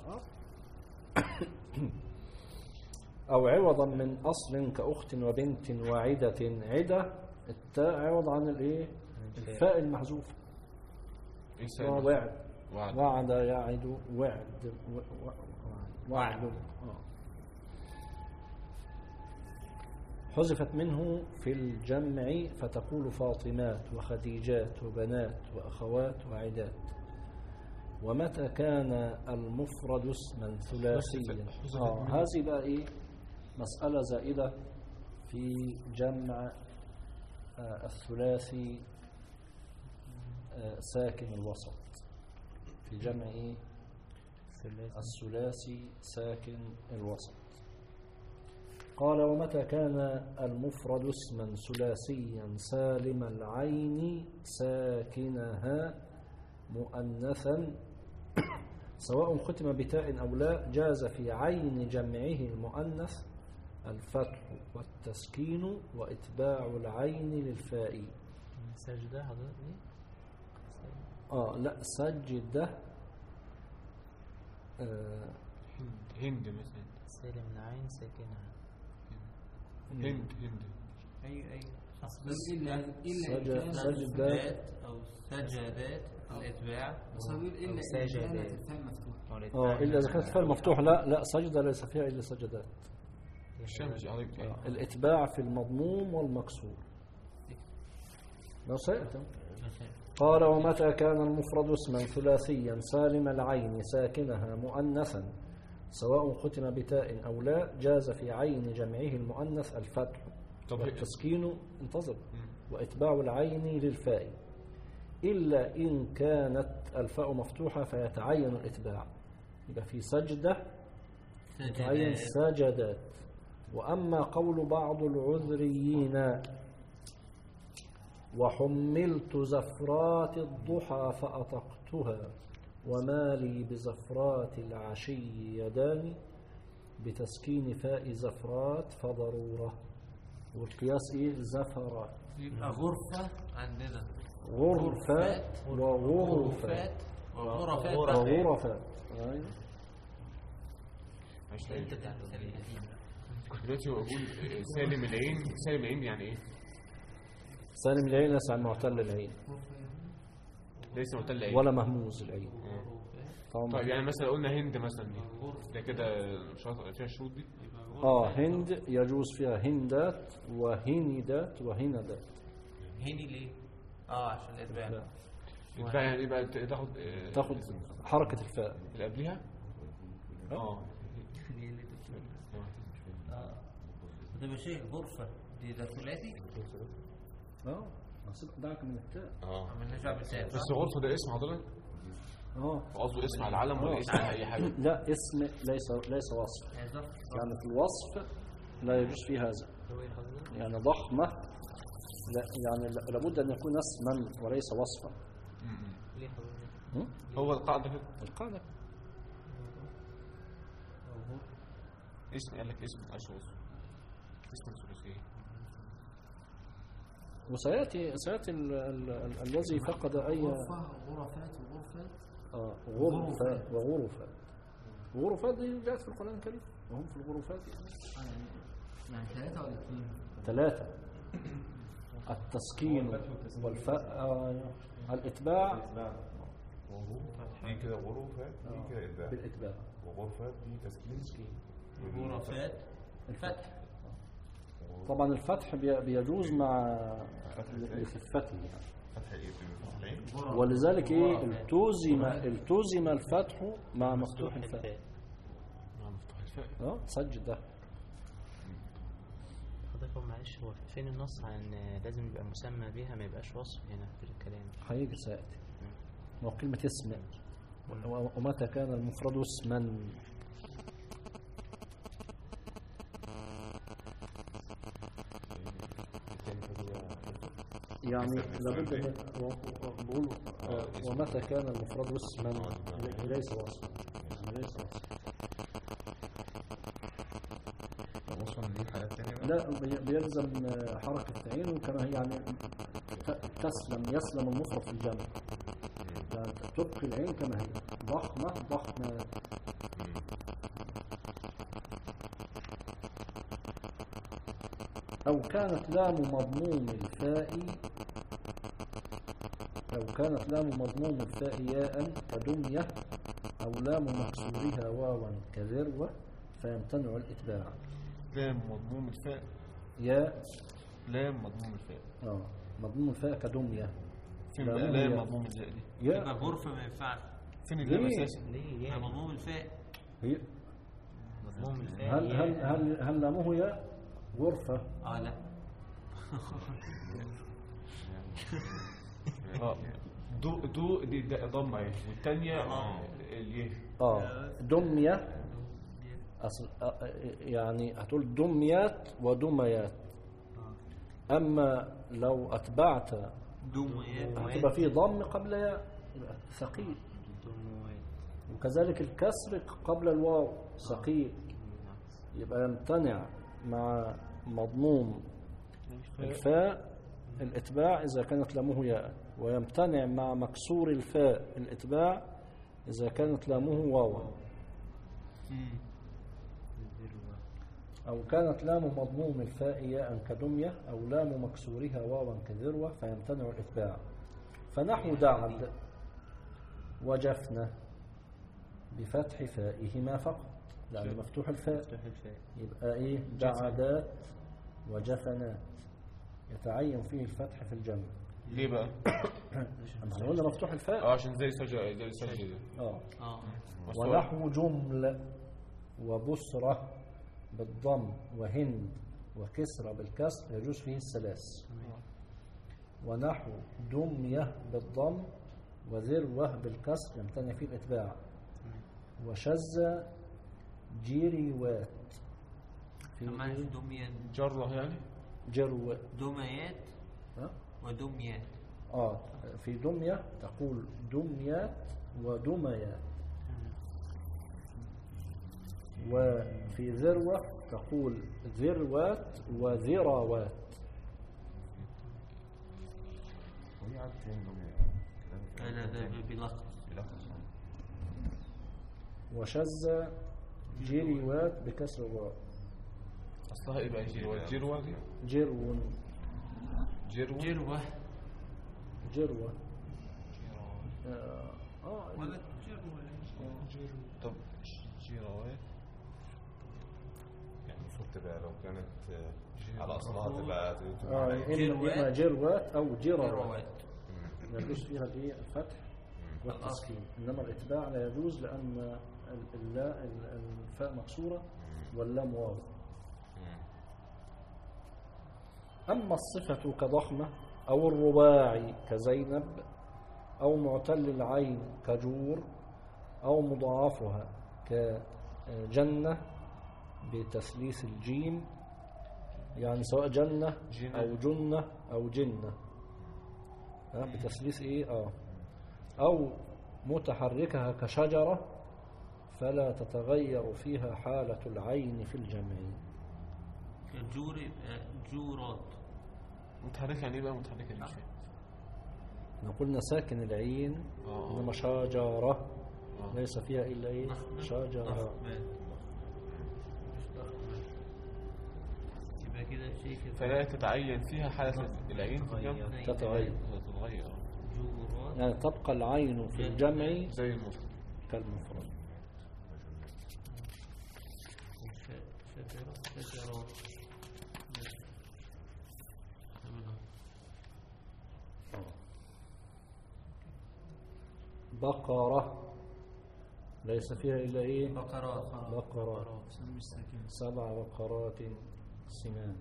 أو عوضا من أصل كأخت وبنت وعدة. عدة التاء عوض عن الإيه الفاء المحذوف. وعد يعد وعد حذفت منه في الجمع فتقول فاطمات وخديجات وبنات وأخوات وعدات. ومتى كان المفرد اسما ثلاثيا هذه بقى إيه مسألة زائدة في جمع الثلاثي ساكن الوسط، في جمع إيه الثلاثي ساكن الوسط. قال ومتى كان المفرد اسما ثلاثيا سالم العين ساكنها مؤنثا سواء ختم بتاء أو لا جاز في عين جمعه المؤنث الفتح والتسكين وإتباع العين للفاء. سجدة حضرتك لا سجدة هند مثلا سالم العين ساكنها هند أي بس إلا سجدات أو سجدات الإتباع بس هو بيقول إلا إذا كانت الفاء مفتوحة. إلا إذا كانت الفاء مفتوحة. لا سجدة ليس فيها إلا سجدات. الشمس الإتباع في المضموم والمكسور. لو سيأتي. قال ومتى كان المفرد اسما ثلاثيا سالم العين ساكنها مؤنثا سواء ختم بتاء أو لا جاز في عين جمعه المؤنث الفتح والتسكين انتظر وإتباع العين للفاء إلا إن كانت الفاء مفتوحة فيتعين الإتباع. يبقى في سجدة يتعين سجدات. وأما قول بعض العذريين وحملت زفرات الضحى فأطقتها وما لي بزفرات العشي يدان بتسكين فاء زفرات فضرورة. والقياس إيه؟ زفرات. يبقى غرفة عندنا غرفات وغرفات وغرفات. دلوقتي هو بقول سالم العين يعني ايه؟ سالم العين ليس عن معتل العين ليس معتل العين ولا مهموز العين. طيب يعني مثلا قلنا هند مثلا ده كده فيها شروط دي. هند يجوز فيها هندات وهندات وهندات. هندي ليه؟ عشان الإتباع. الإتباع يعني ايه بقى؟ تاخد حركة الفاء اللي قبلها. ده مش ايه غرفة دي ده ثلاثي. دعك من التاء. مالناش دعوه بالتاء. بس غرفة ده اسم حضرتك؟ قصده اسم على العلم ولا اسم على اي حاجه؟ لا اسم ليس وصف. يعني في الوصف لا يجوز فيه هذا. يعني ضخمة لا يعني لابد ان يكون اسما وليس وصفا. هو القاعده كده. القاعده اسم قال لك اسم مش وصف. اسم ثلاثي. وسياتي الذي فقد اي غرفات غرفات وغرفات. غرفات دي جاءت في القرآن الكريم وهم في الغرفات يعني 3 ولا 2؟ 3. التسكين والفاء الإتباع دي كده غرفات دي كده إتباع بالإتباع وغرفات دي تسكين غرفات الفتح. طبعا الفتح بيجوز مع لخفته يعني. ولذلك التزم الفتح مع مفتوح الفاء. سجد ده. حضرتك معلش هو فين النص عن لازم يبقى مسمى بها ما يبقاش وصف هنا في الكلام؟ هيجي سيأتي. وكلمة اسم ومتى كان المفرد اسما يعني لابد بقول ومتى كان المفرد اسما ليس وصفا. لا بيلزم حركة عين وكما يعني يسلم المفرد في الجمع. تبقي العين كما هي ضخمة أو كانت لام مضموم الفاء ياء كدمية أو لام مكسورها واوا كذروة فيمتنع الإتباع. لام مضموم الفاء ياء لام مضموم الفاء مضموم الفاء كدمية. فين بقى لام مضموم الفاء دي؟ يبقى غرفة ما ينفعش. فين اللام أساسا؟ ليه؟ مضموم الفاء. هي مضموم الفاء. هل لامه ياء غرفة؟ لا دو دي ضمه اهي والثانيه اليه دميه اصل يعني هتقول دميات ودميات. اما لو اتبعت دميات هتبقى فيه ضم قبل ياء يبقى ثقيل. وكذلك الكسر قبل الواو ثقيل يبقى يمتنع مع مضموم الفاء الإتباع إذا كانت لامه ياء ويمتنع مع مكسور الفاء الإتباع إذا كانت لامه واوا أو كانت لام مضموم الفاء ياء كدمية أو لام مكسورها واوا كذروة فيمتنع الإتباع. فنحو دعد وجفنة بفتح فائهما فقط لأن مفتوح الفاء، يبقى إيه بعدات وجفنات يتعين فيه الفتح في الجمع. ليه بقى؟ احنا قلنا مفتوح الفاء عشان زي سجل ونحو جملة وبصرة بالضم وهند وكسرة بالكسر يجوز فيه الثلاث. ونحو دمية بالضم وذروة بالكسر يمتنع فيه الاتباع. وشذ جيريوات في دمية جرة يعني جروة دميات ودميات. في دمية تقول دميات ودميات، وفي ذروة تقول ذروات وذراوات. أنا ده بلخص. وشذ جيريوات بكسر الراء. أصلها إيه بقى جيروات؟ جيروة دي جرو جروة جروة ولا جروة طب جيروات يعني المفروض تبقى لو كانت على أصلها تبقى إما جروات أو جروات يجوز فيها الفتح والتسكين، إنما الإتباع لا يجوز لأن الفاء مكسورة واللام واو. أما الصفة كضخمة أو الرباعي كزينب أو معتل العين كجور أو مضاعفها كجنة بتثليث الجيم، يعني سواء جنة أو جنة أو جنة بتثليث إيه أو متحركها كشجرة فلا تتغير فيها حالة العين في الجمع. الجور يبقى جورات. متحركة يعني ايه بقى متحركة دي؟ احنا قلنا ساكن العين انما شجرة ليس فيها الا ايه شجرة. يبقى كده شيء فلا تتعين فيها حالة العين في الجمع تتغير يعني تبقى العين في الجمع زي المفرد كالمفرد. بقرة ليس فيها إلا إيه بقرات 7 بقرات سمان.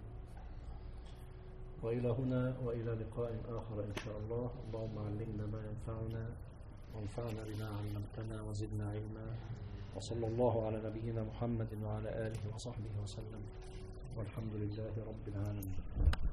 وإلى هنا وإلى لقاء آخر إن شاء الله. اللهم علمنا ما ينفعنا وانفعنا بما علمتنا وزدنا علما. وصلى الله على نبينا محمد وعلى آله وصحبه وسلم والحمد لله رب العالمين.